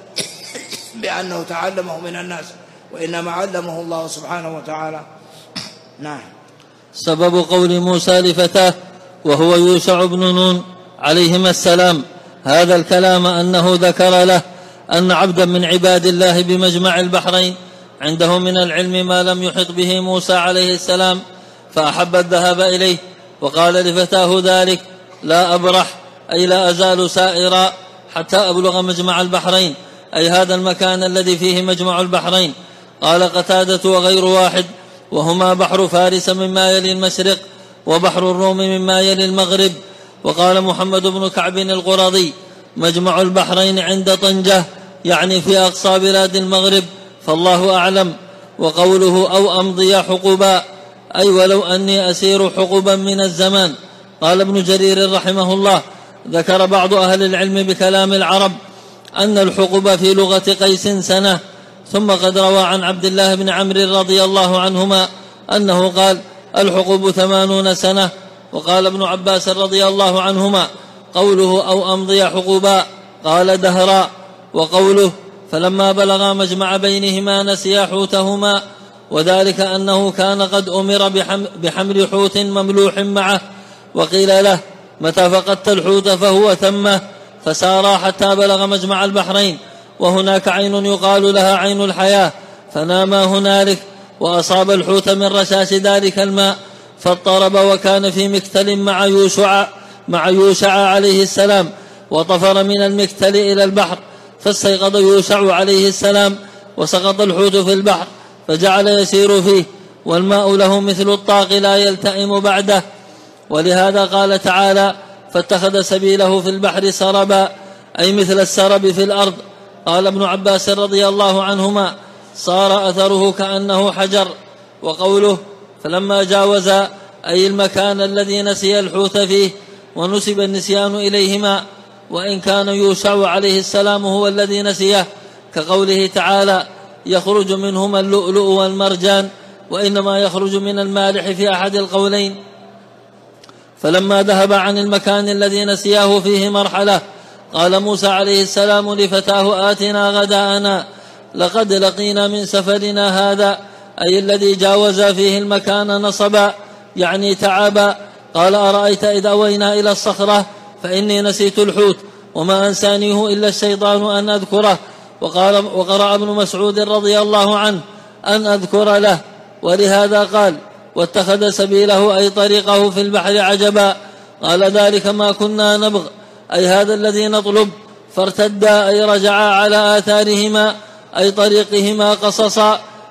بأنه تعلمه من الناس، وإنما علمه الله سبحانه وتعالى. نعم. سبب قول موسى لفتاه وهو يوشع بن نون عليهما السلام هذا الكلام أنه ذكر له أن عبدا من عباد الله بمجمع البحرين عنده من العلم ما لم يحط به موسى عليه السلام، فأحب الذهاب إليه، وقال لفتاه ذلك: لا أبرح، أي لا أزال سائرا حتى أبلغ مجمع البحرين، أي هذا المكان الذي فيه مجمع البحرين. قال قتادة وغير واحد: وهما بحر فارس مما يلي المشرق، وبحر الروم مما يلي المغرب. وقال محمد بن كعب القرظي: مجمع البحرين عند طنجة، يعني في أقصى بلاد المغرب، فالله أعلم. وقوله أو أمضي حقبا، أي ولو أني أسير حقبا من الزمان. قال ابن جرير رحمه الله: ذكر بعض أهل العلم بكلام العرب أن الحقب في لغة قيس سنة. ثم قد روى عن عبد الله بن عمرو رضي الله عنهما أنه قال: الحقب 80 سنة. وقال ابن عباس رضي الله عنهما: قوله أو أمضي حقبا قال دهرا. وقوله فلما بلغا مجمع بينهما نسيا حوتهما، وذلك أنه كان قد أمر بحمل حوت مملوح معه، وقيل له: متى فقدت الحوت فهو ثمه، فسارا حتى بلغ مجمع البحرين، وهناك عين يقال لها عين الحياة، فناما هنالك، وأصاب الحوت من رشاش ذلك الماء فاضطرب، وكان في مكتل مع يوشع عليه السلام، وطفر من المكتل إلى البحر، فاستيقظ يوشع عليه السلام وسقط الحوت في البحر، فجعل يسير فيه، والماء له مثل الطاق لا يلتئم بعده. ولهذا قال تعالى: فاتخذ سبيله في البحر سربا، أي مثل السرب في الأرض. قال ابن عباس رضي الله عنهما: صار أثره كأنه حجر. وقوله فلما جاوز، أي المكان الذي نسي الحوت فيه، ونسب النسيان إليهما، وإن كان يوشع عليه السلام هو الذي نسيه، كقوله تعالى: يخرج منهما اللؤلؤ والمرجان، وإنما يخرج من المالح في أحد القولين. فلما ذهب عن المكان الذي نسياه فيه مرحلة، قال موسى عليه السلام لفتاه: آتنا غداءنا، لقد لقينا من سفرنا هذا، أي الذي جاوز فيه المكان نصبا، يعني تعبا. قال: أرأيت إذ أوينا إلى الصخرة فإني نسيت الحوت وما أنسانيه إلا الشيطان أن أذكره. وقرأ ابن مسعود رضي الله عنه أن أذكر له، ولهذا قال: واتخذ سبيله، أي طريقه في البحر عجبا. قال: ذلك ما كنا نبغ، أي هذا الذي نطلب. فارتدا، أي رجعا على آثارهما، أي طريقهما قصصا،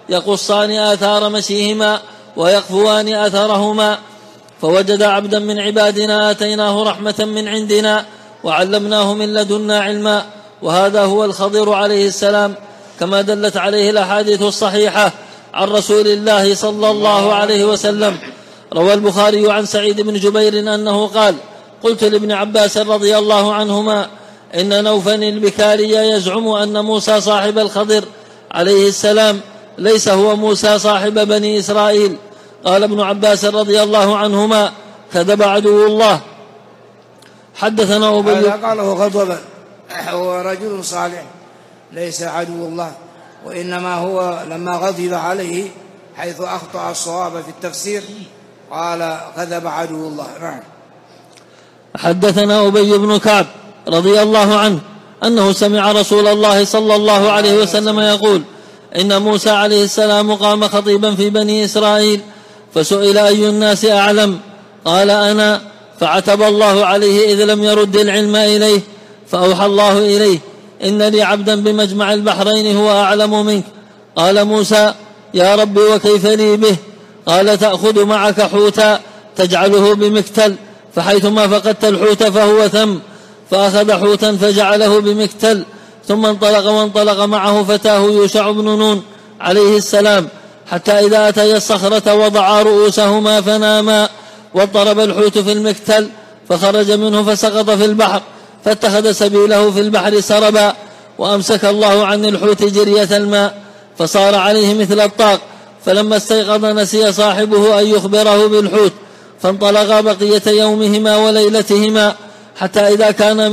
يقصان آثار مشيهما ويقفوان أثرهما. فوجد عبدا من عبادنا آتيناه رحمة من عندنا وعلمناه من لدنا علما، وهذا هو الخضر عليه السلام، كما دلت عليه الأحاديث الصحيحة عن رسول الله صلى الله عليه وسلم. روى البخاري عن سعيد بن جبير أنه قال: قلت لابن عباس رضي الله عنهما: إن نوفا البكاري يزعم أن موسى صاحب الخضر عليه السلام ليس هو موسى صاحب بني إسرائيل. قال ابن عباس رضي الله عنهما: كذب عدو الله. حدثنا أبي. هذا قاله غضبا، هو رجل صالح ليس عدو الله، وإنما هو لما غضب عليه حيث أخطأ الصواب في التفسير قال كذب عدو الله. نعم. حدثنا أبي بن كعب رضي الله عنه أنه سمع رسول الله صلى الله عليه وسلم يقول: إن موسى عليه السلام قام خطيبا في بني إسرائيل فسئل أي الناس أعلم؟ قال: أنا. فعتب الله عليه إذ لم يرد العلم إليه، فأوحى الله إليه: إن لي عبدا بمجمع البحرين هو أعلم منك. قال موسى: يا رب وكيف لي به؟ قال: تأخذ معك حوتا تجعله بمكتل، فحيثما فقدت الحوت فهو ثم. فأخذ حوتا فجعله بمكتل، ثم انطلق وانطلق معه فتاه يوشع بن نون عليه السلام، حتى إذا أتيا الصخرة وضعا رؤوسهما فناما، واضطرب الحوت في المكتل فخرج منه فسقط في البحر، فاتخذ سبيله في البحر سربا، وأمسك الله عن الحوت جرية الماء فصار عليه مثل الطاق. فلما استيقظ نسي صاحبه أن يخبره بالحوت، فانطلقا بقية يومهما وليلتهما حتى إذا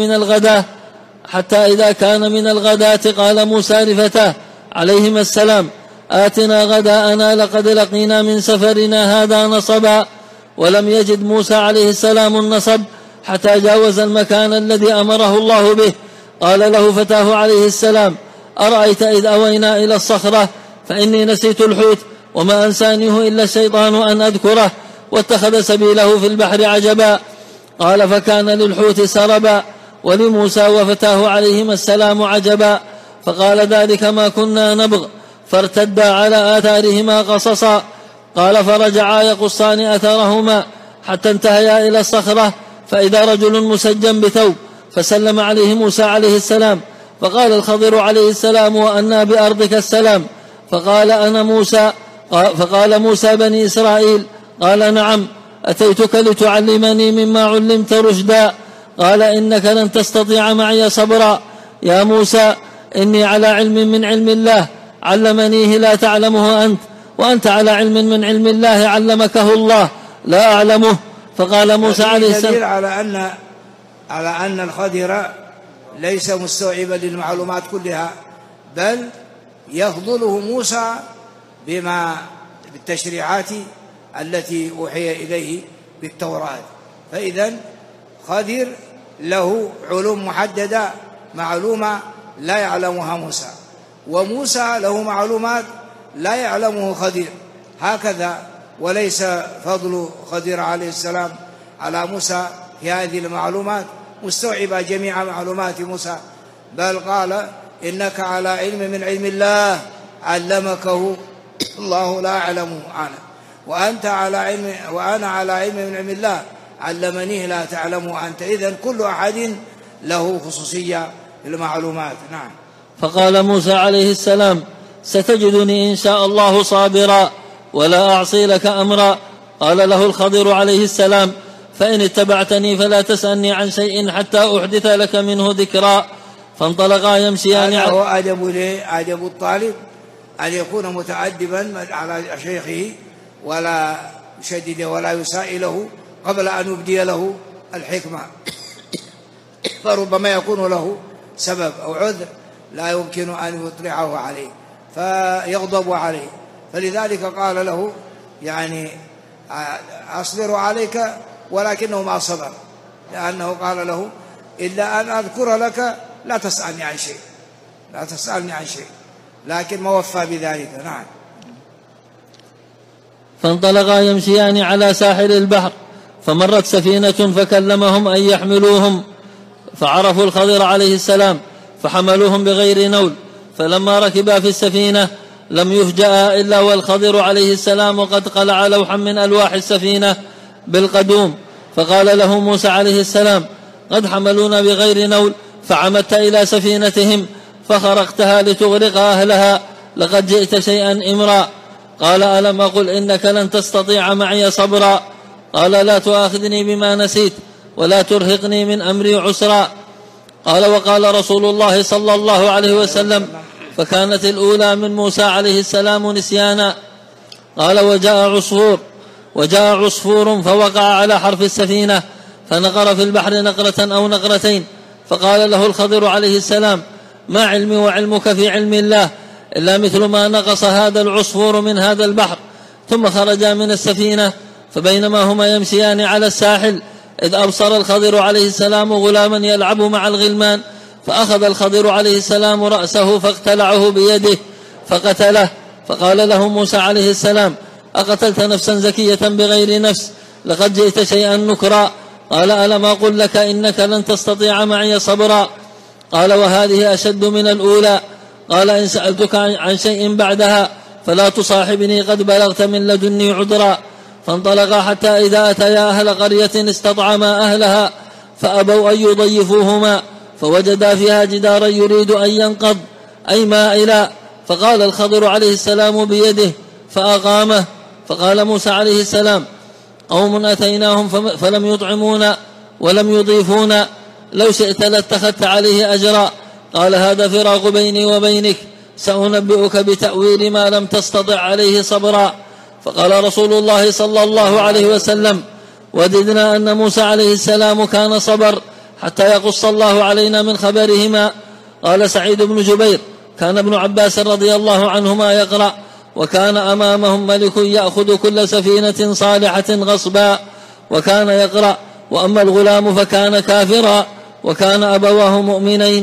كان من الغداة قال موسى لفتاه عليهما السلام: آتنا غداءنا لقد لقينا من سفرنا هذا نصبا. ولم يجد موسى عليه السلام النصب حتى جاوز المكان الذي أمره الله به. قال له فتاه عليه السلام: أرأيت إذ أوينا إلى الصخرة فإني نسيت الحوت وما أنسانيه إلا الشيطان أن أذكره، واتخذ سبيله في البحر عجبا. قال: فكان للحوت سربا ولموسى وفتاه عليهما السلام عجبا. فقال: ذلك ما كنا نبغ، فارتدا على آثارهما قصصا. قال: فرجعا يقصان أثرهما حتى انتهيا إلى الصخرة، فإذا رجل مسجن بثوب، فسلم عليه موسى عليه السلام، فقال الخضر عليه السلام: وأنى بأرضك السلام؟ فقال: أنا موسى. فقال موسى: بني إسرائيل؟ قال: نعم، أتيتك لتعلمني مما علمت رشدا. قال: إنك لن تستطيع معي صبرا. يا موسى، إني على علم من علم الله علمنيه لا تعلمه أنت، وأنت على علم من علم الله علمكه الله لا أعلمه. فقال موسى عليه السلام على أن الخضر ليس مستوعبا للمعلومات كلها، بل يفضله موسى بالتشريعات التي أوحي إليه بالتوراة. فإذن خضر له علوم محددة معلومة لا يعلمها موسى، وموسى له معلومات لا يعلمه خضر، هكذا. وليس فضل خضر عليه السلام على موسى في هذه المعلومات مستوعبة جميع معلومات موسى، بل قال: إنك على علم من علم الله علمكه الله لا أعلمه أنا، وأنت على علم وأنا على علم من علم الله علمنيه لا تعلمه أنت. إذن كل أحد له خصوصية في المعلومات. نعم. فقال موسى عليه السلام: ستجدني إن شاء الله صابرا ولا أعصي لك أمرا. قال له الخضر عليه السلام: فإن اتبعتني فلا تسألني عن شيء حتى أحدث لك منه ذكرا. فانطلقا يمشيان. هذا هو أدب الطالب، أن يكون متأدبا على شيخه ولا يشدد ولا يسائله قبل أن يبدي له الحكمة، فربما يكون له سبب أو عذر لا يمكن أن يطلعه عليه فيغضب عليه. فلذلك قال له: يعني أصبر عليك، ولكنه ما صبر، لأنه قال له: إلا أن أذكر لك لا تسألني عن شيء، لكن ما وفى بذلك. نعم. فانطلقا يمشيان على ساحل البحر، فمرت سفينة فكلمهم أن يحملوهم، فعرفوا الخضر عليه السلام فحملوهم بغير نول. فلما ركبا في السفينة لم يفجأ إلا والخضر عليه السلام قد قلع لوحا من ألواح السفينة بالقدوم، فقال له موسى عليه السلام: قد حملونا بغير نول، فعمدت إلى سفينتهم فخرقتها لتغرق أهلها، لقد جئت شيئا إمرا. قال: ألم أقل إنك لن تستطيع معي صبرا؟ قال: لا تؤاخذني بما نسيت ولا ترهقني من أمري عسرا. قال: وقال رسول الله صلى الله عليه وسلم: فكانت الأولى من موسى عليه السلام نسيانا. قال: وجاء عصفور فوقع على حرف السفينة فنقر في البحر نقرة أو نقرتين، فقال له الخضر عليه السلام: ما علمي وعلمك في علم الله إلا مثل ما نقص هذا العصفور من هذا البحر. ثم خرجا من السفينة، فبينما هما يمشيان على الساحل إذ أبصر الخضر عليه السلام غلاما يلعب مع الغلمان، فأخذ الخضر عليه السلام رأسه فاقتلعه بيده فقتله. فقال له موسى عليه السلام: أقتلت نفسا زكية بغير نفس؟ لقد جئت شيئا نكرا. قال: ألم أقل لك إنك لن تستطيع معي صبرا؟ قال: وهذه أشد من الأولى. قال: إن سألتك عن شيء بعدها فلا تصاحبني، قد بلغت من لدني عذرا. فانطلقا حتى إذا أتيا أهل قرية استطعما أهلها فأبوا أن يضيفوهما، فوجدا فيها جدارا يريد أن ينقض أي مائلا، فقال الخضر عليه السلام بيده فأقامه. فقال موسى عليه السلام: قوم أتيناهم فلم يطعمونا ولم يضيفونا، لو شئت لاتخذت عليه أجرا. قال: هذا فراق بيني وبينك، سأنبئك بتأويل ما لم تستطع عليه صبرا. فقال رسول الله صلى الله عليه وسلم: وددنا أن موسى عليه السلام كان صبر حتى يقص الله علينا من خبرهما. قال سعيد بن جبير: كان ابن عباس رضي الله عنهما يقرأ: وكان أمامهم ملك يأخذ كل سفينة صالحة غصبا، وكان يقرأ: وأما الغلام فكان كافرا وكان أبواه مؤمنين.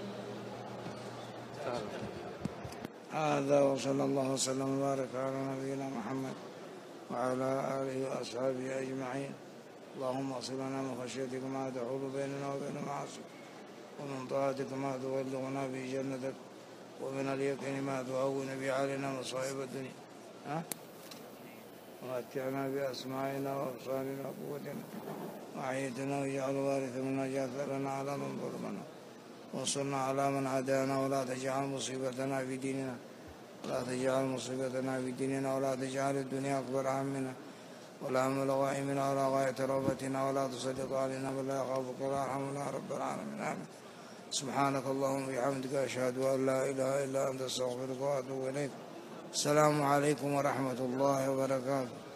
هذا وصلى الله وسلم وبارك على نبينا محمد وعلى آله وأصحابه أجمعين. اللهم اغفر لنا من خشيتك ما تحول بيننا وبين معاصيك، ومن طاعتك ما تبلغنا به جنتك، ومن اليقين ما تهون به علينا مصائب الدنيا، ومتعنا بأسماعنا وأبصارنا وقوتنا وأحييتنا واجعل الوارث منا، واجعل ثأرنا على من ظلمنا، وانصرنا على من عادانا، ولا تجعل مصيبتنا في ديننا، ولا تجعل الدنيا أكبر همنا ولا مبلغ علمنا ولا غاية رغبتنا، ولا تسلط علينا من لا يخافك ولا يرحمنا يا رب العالمين. آمين. سبحانك اللهم وبحمدك، أشهد أن لا إله إلا أنت، أستغفرك وأتوب إليك. السلام عليكم ورحمة الله وبركاته.